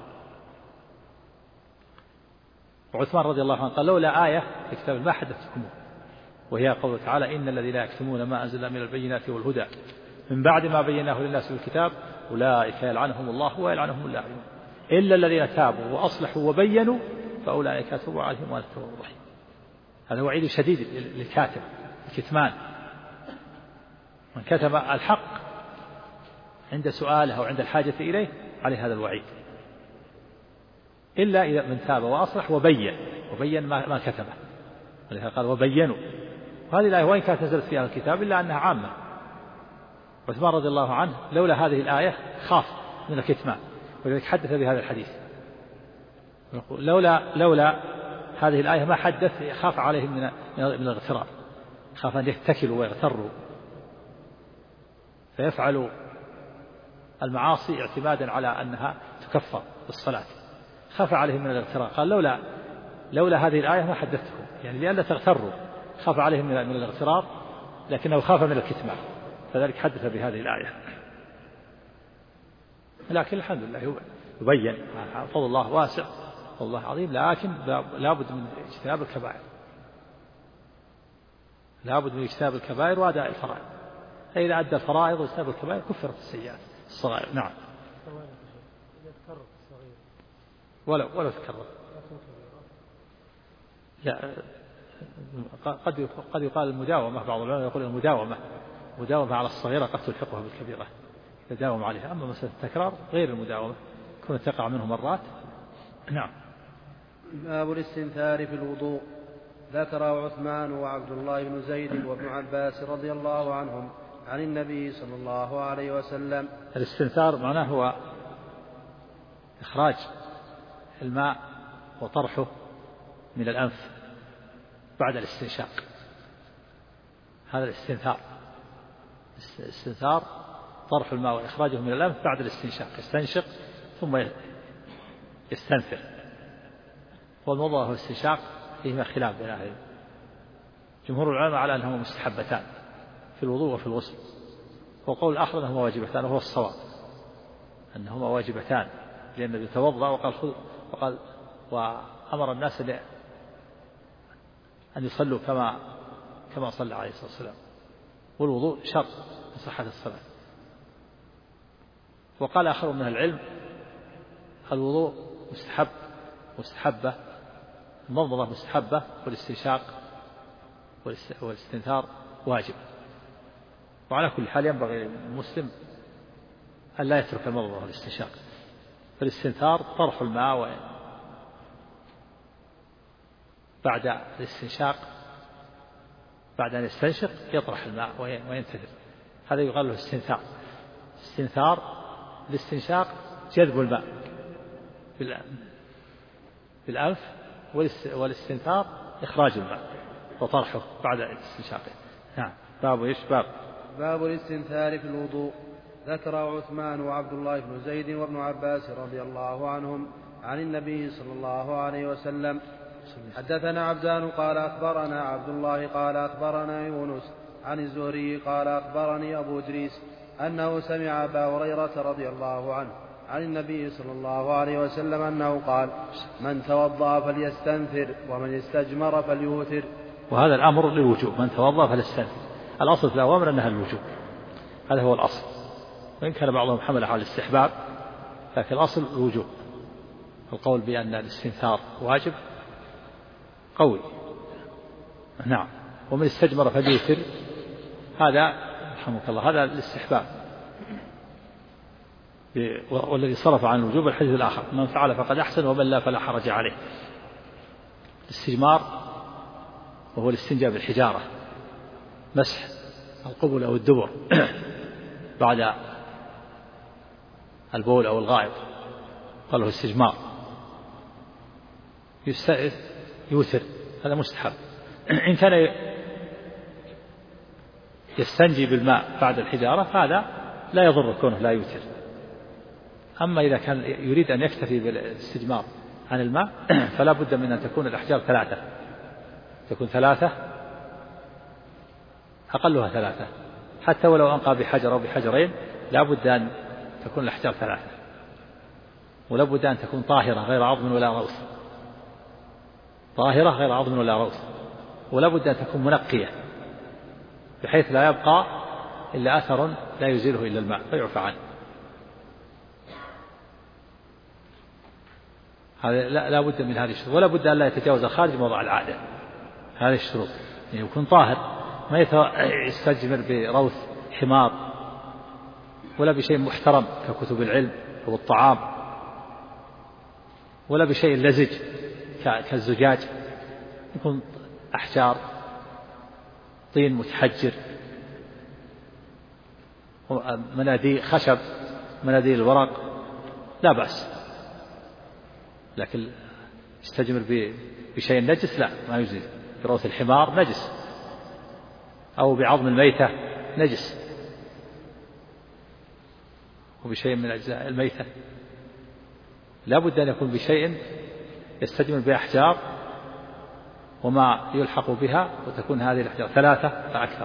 وعثمان رضي الله عنه قال لولا آية في كتاب ما حدثتكموه، وهي قوله تعالى إن الذين يكتمون ما أنزلنا من البينات والهدى من بعد ما بيناه للناس في الكتاب أولئك يلعنهم الله ويلعنهم اللاعنون إلا الذين تابوا وأصلحوا وبينوا فأولئك أتوب عليهم وأنا التواب الرحيم. هذا وعيد شديد للكاتب الكتمان. من كتم الحق عند سؤاله أو عند الحاجة إليه عليه هذا الوعيد، إلا إذا من تاب وأصلح وبين ما كتبه، ولذلك قال وبينوا. وهذه الآية وإن كانت نزلت فيها الكتاب إلا أنها عامة. عثمان رضي الله عنه لولا هذه الآية خاف من الكتمان، ولذلك حدث بهذا الحديث. لولا هذه الآية ما حدث، خاف عليهم من الاغترار، خاف أن يتكلوا ويغتروا فيفعلوا المعاصي اعتمادا على أنها تكفر بالصلاة، خاف عليهم من الاغترار. قال لولا هذه الآية ما حدثتكم، يعني لئلا تغتروا، خاف عليهم من الاغترار لكنه خاف من الكتمان، فذلك حدث بهذه الآية. لكن الحمد لله يبين فضل الله واسع، فضل الله عظيم، لكن لابد من اجتناب الكبائر، لابد من اجتناب الكبائر وأداء الفرائض. فإذا أدى الفرائض واجتنب الكبائر كفرت السيئات الصغائر. نعم. ولو تكرر لا، قد يقال المداومة. بعض العلماء يقول المداومة على الصغيرة قد تلحقها بالكبيرة تداوم عليها. أما مسألة التكرار غير المداومة كون تقع منه مرات. نعم. باب الاستنثار في الوضوء. ذكره عثمان وعبد الله بن زيد وابن عباس رضي الله عنهم عن النبي صلى الله عليه وسلم. الاستنثار معناه هو إخراج الماء وطرحه من الأنف بعد الاستنشاق. هذا الاستنثار. الاستنثار طرح الماء وإخراجه من الأنف بعد الاستنشاق. يستنشق ثم يستنثر. والمضمضة والاستنشاق فيهما خلاف بين أهل العلم. جمهور العلماء على أنهما مستحبتان في الوضوء وفي الغسل، وقول الآخر أنهما واجبتان وهو الصواب أنهما واجبتان، لأن النبي توضأ وقال وأمر الناس أن يصلوا كما صلى عليه الصلاة والسلام، والوضوء شرط لصحة الصلاة. وقال آخر من العلم الوضوء مستحبة، المضمضة مستحبة، والاستنشاق والاستنثار واجب. وعلى كل حال ينبغي المسلم أن لا يترك المضمضة والاستنشاق. فالاستنثار طرح الماء بعد الاستنشاق، بعد أن يستنشق يطرح الماء وينتثر. هذا يقال له استنثار. استنثار الاستنشاق جذب الماء بالأنف، والاستنثار إخراج الماء وطرحه بعد الاستنشاق. نعم. باب الاستنثار في الوضوء. ذكر عثمان وعبد الله بن زيد وابن عباس رضي الله عنهم عن النبي صلى الله عليه وسلم. حدثنا عبدان قال أخبرنا عبد الله قال أخبرنا يونس عن الزهري قال أخبرني أبو إدريس أنه سمع أبا هريرة رضي الله عنه عن النبي صلى الله عليه وسلم أنه قال: من توضأ فليستنثر ومن استجمر فليوتر. وهذا الأمر للوجوب، من توضأ فليستنثر. الأصل في الأوامر أنها الوجوب، هذا هو الأصل، وإن كان بعضهم حمل على الاستحباب، لكن الأصل الوجوب. القول بأن الاستنثار واجب قوي. نعم. ومن استجمر فليوتر، هذا رحمك الله هذا الاستحباب، والذي صرف عن الوجوب الحديث الآخر: من فعل فقد أحسن ومن لا فلا حرج عليه. الاستجمار وهو الاستنجاء بالحجارة، مسح القبل أو الدبر بعد البول أو الغائط، قال له استجمار. يوتر، هذا مستحب. إن كان يستنجي بالماء بعد الحجارة فهذا لا يضر كونه لا يوتر. أما إذا كان يريد أن يكتفي بالاستجمار عن الماء فلا بد من أن تكون الأحجار 3، تكون 3 أقلها 3، حتى ولو أنقى بحجر أو بحجرين لا بد أن تكون الأحجار 3، ولا بد أن تكون طاهرة غير عظم ولا روث، طاهرة غير عظم ولا روث، ولا بد أن تكون منقية بحيث لا يبقى إلا أثر لا يزيله إلا الماء فيعفى عنه. هذا لا بد من هذه الشروط، ولا بد أن لا يتجاوز خارج موضع العادة. هذه الشروط يعني يكون طاهر، ما يستجمر بروث حمار ولا بشيء محترم ككتب العلم أو الطعام، ولا بشيء لزج كالزجاج، يكون أحجار طين متحجر، مناديل خشب، مناديل الورق، لا بأس. لكن يستجمر بشيء نجس لا، ما يجوز. بروث الحمار نجس، أو بعظم الميتة نجس، وبشيء من أجزاء الميتة لا بد أن يكون بشيء يستجمر بأحجار وما يلحق بها، وتكون هذه الأحجار 3 فأكثر،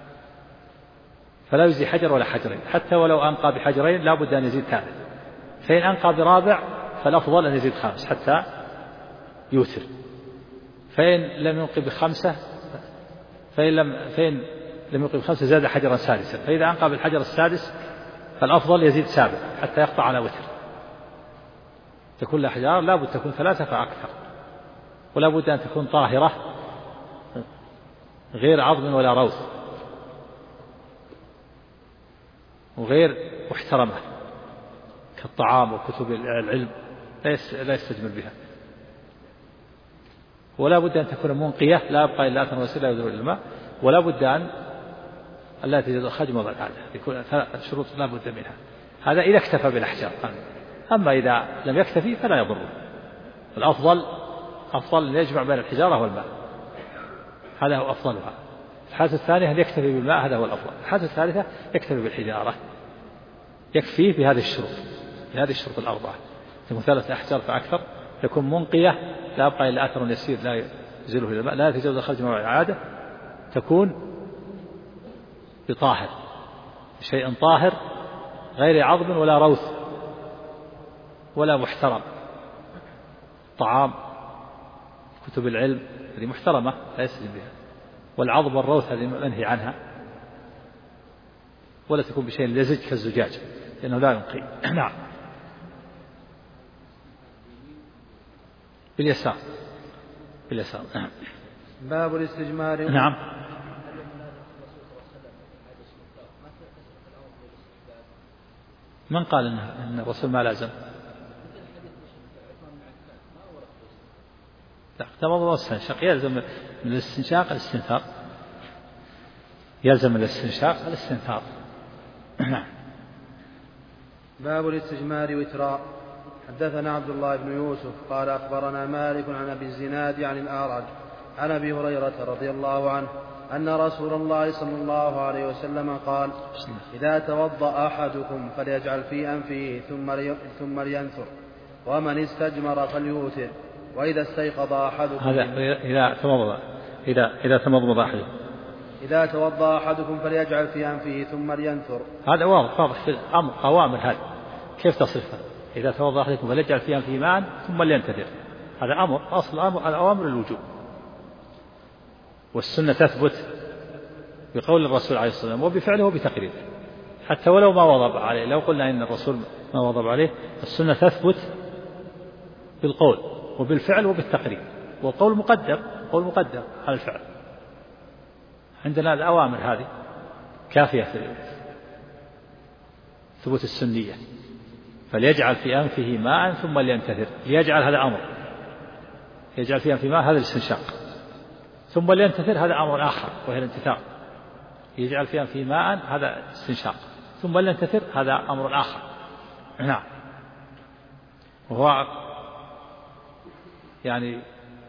فلا يجزي حجر ولا حجرين. حتى ولو أنقى بحجرين لا بد أن يزيد 3، فإن أنقى برابع فالأفضل أن يزيد 5 حتى يوتر. فإن لم ينقى ب5 فإن لم ينقى ب5 زاد حجرا سادسا، فإذا أنقى بالحجر السادس فالأفضل يزيد 7 حتى يقطع على وتر. تكون الأحجار لا بد تكون 3 فأكثر، ولا بد أن تكون طاهرة غير عظم ولا روث، وغير محترمة كالطعام وكتب العلم لا يستجمل بها، ولا بد أن تكون منقية لا يبقى إلا أثر وسيلة يدور إلى الماء، ولا بد أن لا تجد خجم وضعادة، يكون شروط لا بد منها. هذا إذا اكتفى بالأحجار. أما إذا لم يكتفي فلا يضره. الأفضل أن يجمع بين الحجارة والماء، هذا هو أفضلها. الحالة الثانية أن يكتفي بالماء، هذا هو الأفضل. الحالة الثالثة يكتفي بالحجارة، يكفيه بهذه الشروط الأربعة. تكون 3 أحجار فأكثر، تكون منقية لا يبقى إلا أثر يسير لا يزيله إلى الماء، لا يتجاوز الخرج مع العادة، تكون بطاهر، شيء طاهر غير عظم ولا روث ولا محترم. طعام كتب العلم هذه محترمة لا يستجب بها، والعظم والروث هذه منهي عنها، ولا تكون بشيء لزج كالزجاج لأنه لا ينقي. نعم. باليسار. نعم. باب الاستجمار. نعم. من قال إن الرسول ما لازم؟ لا، تمضمض واستنشاق يلزم من الاستنشاق الاستنثار، يلزم من الاستنشاق الاستنثار. نعم. باب الاستجمار وتراء. حدثنا عبد الله بن يوسف قال أخبرنا مالك عن أبي الزناد عن الأعرج عن أبي هريرة رضي الله عنه أن رسول الله صلى الله عليه وسلم قال: إذا توضأ أحدكم فليجعل في أنفه ثم لينثر، ومن استجمر فليوتر، وإذا استيقظ أحدكم. هذا إذا تمضمض أحدكم. إذا توضأ أحدكم فليجعل في أنفه ثم لينثر. هذا واضح في الأمر، أوامر. هذا كيف تصرفها؟ إذا توضأ أحدكم فليجعل في أنفه ماء ثم لينتثر، هذا أمر، أصل الأوامر الوجوب، والسنة تثبت بقول الرسول عليه الصلاة والسلام وبفعله وبتقريره، حتى ولو ما وضب عليه. لو قلنا إن الرسول ما وضب عليه، السنة تثبت بالقول وبالفعل وبالتقرير، والقول مقدم على الفعل. عندنا الأوامر هذه كافية في ثبوت السنية. فليجعل في أنفه ماء ثم لينتثر، ليجعل هذا أمر، يجعل في أنفه ماء هذا الاستنشاق، ثم لينتثر هذا أمر آخر وهي الانتثار. يجعل في أنفه ماء هذا استنشاق، ثم لينتثر هذا أمر آخر. نعم. وهو يعني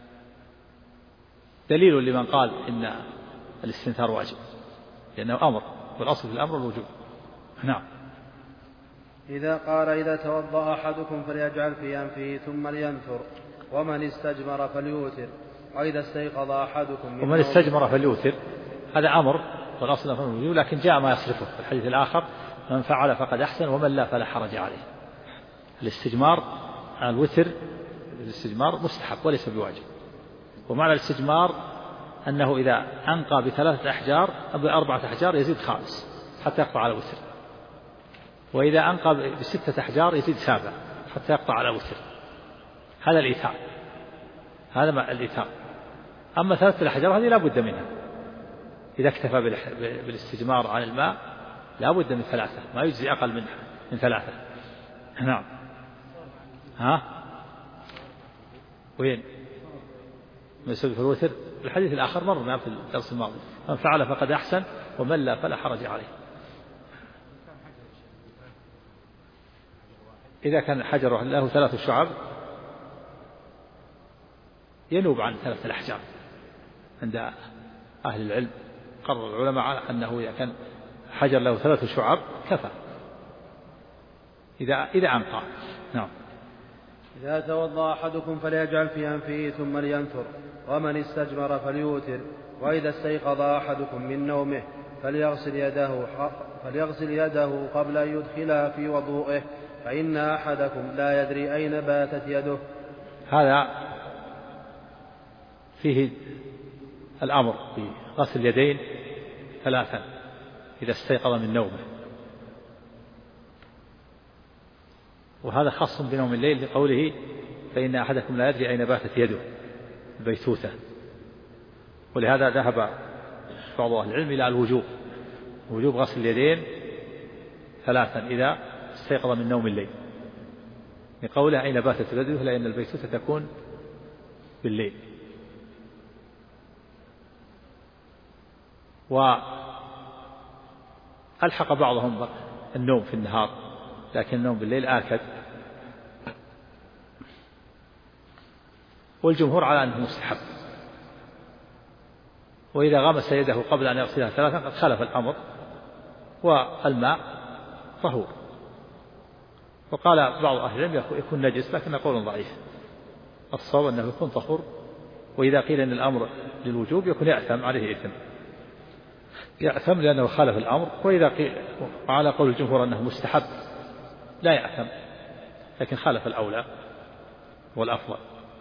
دليل لمن قال إن الاستنثار واجب، لأنه أمر، والأصل في الأمر الوجوب. نعم. إذا توضأ أحدكم فليجعل في أنفه ثم لينثر، ومن استجمر فليوتر، وإذا استيقظ أحدكم. ومن استجمر فليوتر هذا أمر، والأصل في الأمر الوجوب، لكن جاء ما يصرفه في الحديث الآخر: من فعل فقد أحسن ومن لا فلا حرج عليه. الاستجمار، الوتر، الاستجمار مستحب وليس بواجب. ومعنى الاستجمار أنه إذا أنقى ب3 أحجار أو ب4 أحجار يزيد 5 حتى يقطع على وتر، وإذا أنقى ب6 أحجار يزيد 7 حتى يقطع على وتر. هذا الإيثار، هذا ما الإيثار. أما 3 الأحجار هذه لا بد منها. إذا اكتفى بالاستجمار عن الماء لا بد من 3، ما يجزي أقل من 3. نعم. وين مسجد في الوتر؟ الحديث الآخر مرنا في الدرس الماضي: من فعل فقد أحسن ومن لا فلا حرج عليه. إذا كان حجر له 3 شعب ينوب عن 3 الأحجار. عند أهل العلم قرر العلماء أنه إذا كان حجر له 3 شعب كفى إذا أنقى. نعم. إذا توضأ أحدكم فليجعل في أنفه ثم لينثر، ومن استجمر فليوتر، وإذا استيقظ أحدكم من نومه فليغسل يده قبل أن يدخلها في وضوئه، فإن أحدكم لا يدري أين باتت يده. هذا فيه الأمر بغسل اليدين 3 إذا استيقظ من نومه، وهذا خاص بنوم الليل لقوله: فإن أحدكم لا يدري أين باتت يده، البيتوتة. ولهذا ذهب بعض أهل العلم إلى وجوب غسل اليدين ثلاثا إذا استيقظ من نوم الليل، لقوله أين باتت بدنه لأن البيتوتة تكون بالليل. وألحق بعضهم النوم في النهار، لكن النوم بالليل آكد، والجمهور على أنه مستحب. وإذا غمس يده قبل أن يغسلها ثلاثا قد خالف الأمر، والماء طهور. وقال بعض أهل العلم يكون نجس، لكن قول ضعيف، الصواب أنه يكون طهور. وإذا قيل أن الأمر للوجوب يكون يأثم، عليه إثم، يأثم لأنه خالف الأمر. وإذا قيل على قول الجمهور أنه مستحب لا يأثم، لكن خالف الأولى والأفضل.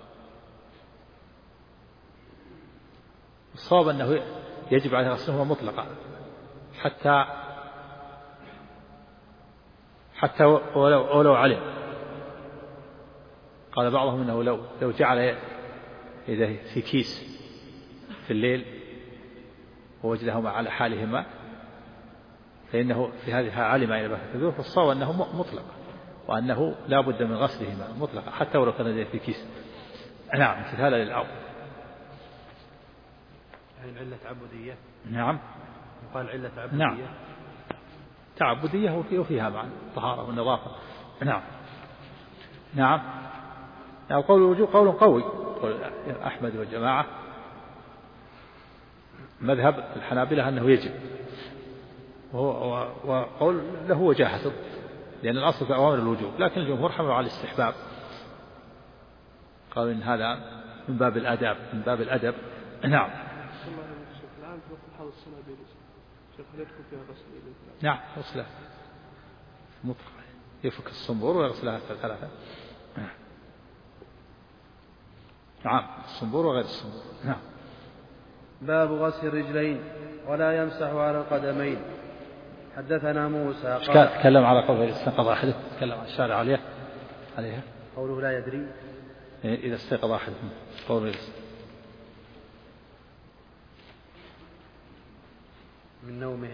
الصواب أنه يجب عليه غسلهما مطلقا حتى ولو علم. قال بعضهم أنه لو جعل يده في كيس في الليل ووجدهما على حالهما فإنه في هذه علم أين باتت يده، فالصواب أنه مطلق، وأنه لا بد من غسلهما مطلقا حتى ولو كان يده في كيس. نعم، امتثالا للأمر. هل علة تعبدية؟ نعم، يقال علة تعبدية. نعم، تعبدية وفيها معنى الطهارة والنظافة. نعم، نعم. قول الوجوب قول قوي، قول أحمد والجماعة. مذهب الحنابلة أنه يجب، وقول له وجاهته، لأن الأصل في أوامر الوجوب، لكن الجمهور حملوا على الاستحباب، قالوا إن هذا من باب الآداب، من باب الأدب. نعم. نعم، غسلها مطلق، يفك الصنبور ويغسلها ثلاثة. نعم، الصنبور وغير الصنبور. نعم. باب غسل الرجلين ولا يمسح على القدمين. حدثنا موسى قال تكلم على قول استيقظ أحد، تكلم عن الشارع عليها قوله لا يدري إذا استيقظ أحد، قوله من نومه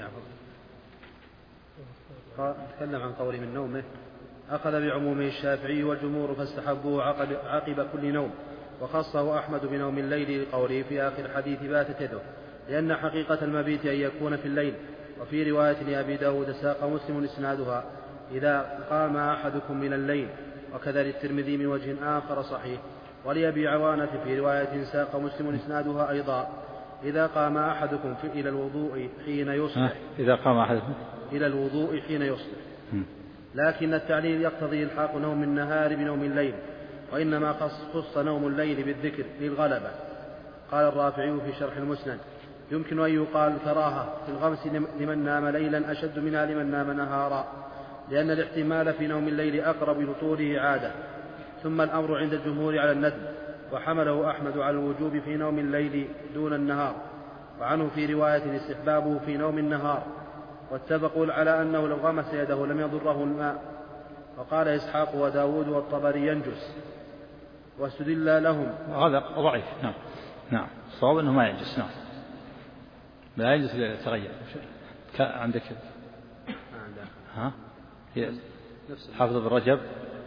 تكلم عن قوله من نومه. أخذ بعمومه الشافعي والجمهور فاستحبوه عقب كل نوم، وخصه أحمد بنوم الليل لقوله في آخر الحديث باتت يده، لأن حقيقة المبيت أن يكون في الليل. وفي رواية لأبي داود ساق مسلم إسنادها إذا قام أحدكم من الليل، وكذا للترمذي من وجه آخر صحيح. ولأبي عوانة في رواية ساق مسلم إسنادها أيضا إذا قام أحدكم إلى الوضوء حين يصبح، إذا قام أحدكم إلى الوضوء حين يصبح. لكن التعليل يقتضي إلحاق نوم النهار بنوم الليل، وإنما خص نوم الليل بالذكر للغلبة. قال الرافعي في شرح المسند: يمكن أن يقال كراهة في الغمس لمن نام ليلا أشد منها لمن نام نهارا، لأن الاحتمال في نوم الليل أقرب لطوله عادة. ثم الأمر عند الجمهور على الندب، وحمله أحمد على الوجوب في نوم الليل دون النهار، وعنه في رواية استحبابه في نوم النهار، واتفقوا على أنه لو غمس يده لم يضره الماء. وقال إسحاق وداود والطبري ينجس، واستدل لهم. هذا ضعيف. نعم، نعم، الصواب أنه ما ينجس. نعم، لا ينجس إذا تغير. عندك ها حافظ ابن رجب،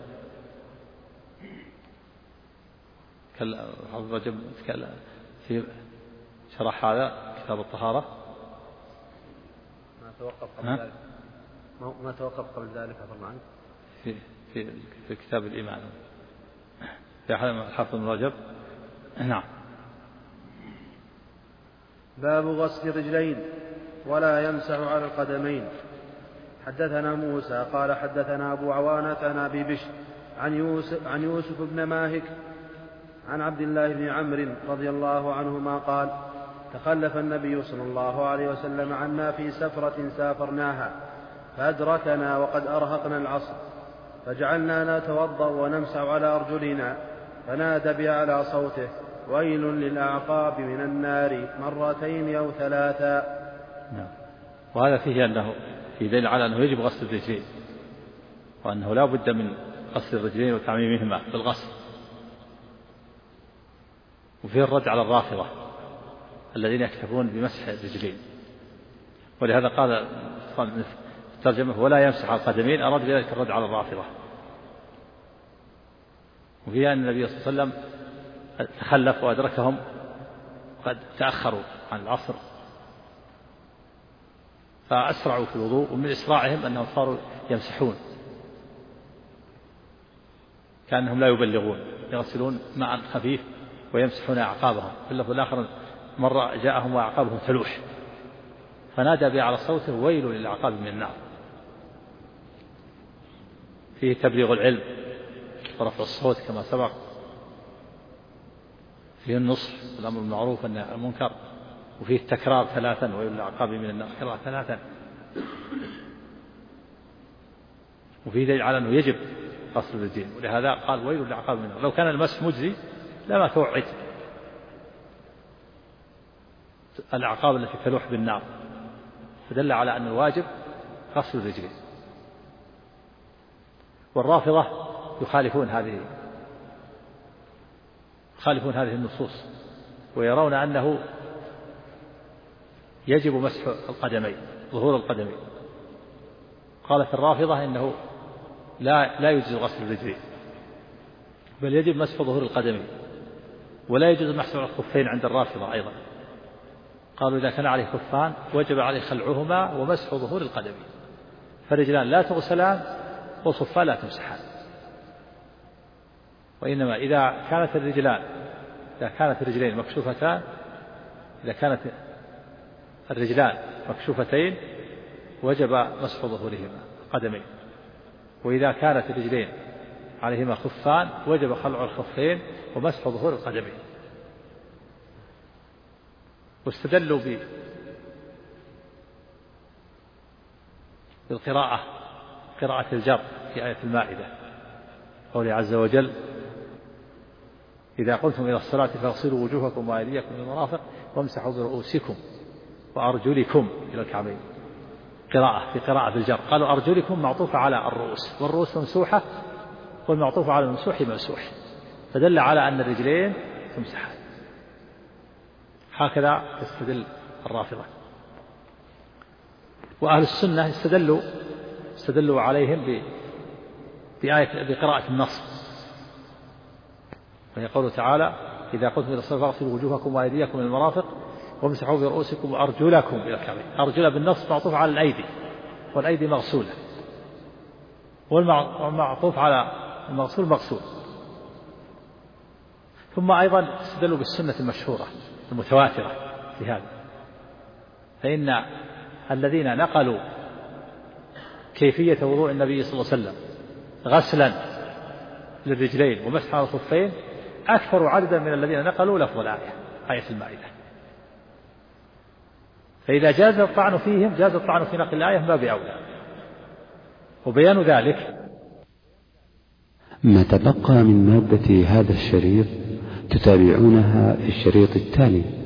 حافظ رجب في شرح هذا كتاب الطهارة. ما توقف قبل ذلك طبعا في كتاب الإيمان في حافظ ابن رجب. نعم. باب غسل الرجلين ولا يمسح على القدمين. حدثنا موسى قال حدثنا أبو عوانة عن أبي بشر عن يوسف بن ماهك عن عبد الله بن عمرو رضي الله عنهما قال: تخلف النبي صلى الله عليه وسلم عنا في سفرة سافرناها، فأدركنا وقد أرهقنا العصر، فجعلنا نتوضأ ونمسح على أرجلنا، فنادى بأعلى صوته: ويل للأعقاب من النار، مرتين أو ثلاثا. وهذا فيه أنه في دليل على أنه يجب غسل الرجلين، وأنه لا بد من غسل الرجلين وتعميمهما بالغسل. وفيه الرد على الرافضة الذين يكتفون بمسح الرجلين، ولهذا قال ترجمة ولا يمسح على القدمين أراد بذلك الرد على الرافضة. وفيها أن النبي صلى الله عليه وسلم تخلف وأدركهم قد تأخروا عن العصر فأسرعوا في الوضوء، ومن إسراعهم أنهم صاروا يمسحون كأنهم لا يبلغون، يغسلون ماء خفيف ويمسحون أعقابهم. في اللفظ الآخر مرة جاءهم وأعقابهم تلوح فنادى بها على صوته ويل للأعقاب من النار. فيه تبليغ العلم ورفع الصوت كما سبق، فيه النصح والأمر بالمعروف والنهي عن المنكر، وفيه التكرار 3 ويل للأعقاب من النار قراءة 3، وفيه دليل على أنه يجب غسل الرجلين، ولهذا قال ويل للأعقاب من النار. لو كان المسح مجزي لما توعد الأعقاب التي تلوح بالنار، فدل على أن الواجب غسل الرجلين. والرافضة يخالفون هذه النصوص ويرون أنه يجب مسح القدمين، ظهور القدمين. قالت الرافضة إنه لا يجوز غسل الرجلين بل يجب مسح ظهور القدمين، ولا يجوز مسح الخفين عند الرافضة أيضا. قالوا إذا كان عليه خفان وجب عليه خلعهما ومسح ظهور القدمين، فالرجلان لا تغسلان والخفان لا تمسحان. وإنما إذا كانت الرجلين مكشوفتان، إذا كانت الرجلان مكشوفتين وجب مسح ظهورهما القدمين، وإذا كانت الرجلين عليهما خفان وجب خلع الخفين ومسح ظهور القدمين. واستدلوا بالقراءة، قراءة الجر في آية المائدة، قوله عز وجل إذا قمتم إلى الصلاة فاغسلوا وجوهكم وأيديكم إلى المرافق وامسحوا برؤوسكم وأرجلكم إلى الكعبين. في قراءة بالجر، قالوا أرجلكم معطوفة على الرؤوس، والرؤوس ممسوحة والمعطوف على الممسوح ممسوح، فدل على أن الرجلين تمسحان. هكذا يستدل الرافضة. وأهل السنة استدلوا عليهم بقراءة النص، وهي قوله تعالى إذا قمتم إلى الصلاة فاغسلوا وجوهكم وأيديكم إلى المرافق وامسحوا برؤوسكم وأرجلكم إلى الكعبين. أرجل بالنص معطوف على الأيدي، والأيدي مغسولة، والمعطوف على المغسول مغسول. ثم أيضا استدلوا بالسنة المشهورة المتواترة في هذا، فإن الذين نقلوا كيفية وضوء النبي صلى الله عليه وسلم غسلا للرجلين ومسح على الخفين أكثر عددا من الذين نقلوا لفظ الآية، آية المائدة. فإذا جاز الطعن فيهم جاز الطعن في نقل الآية من باب أولى. وبيان ذلك ما تبقى من مادة هذا الشريط تتابعونها في الشريط التالي.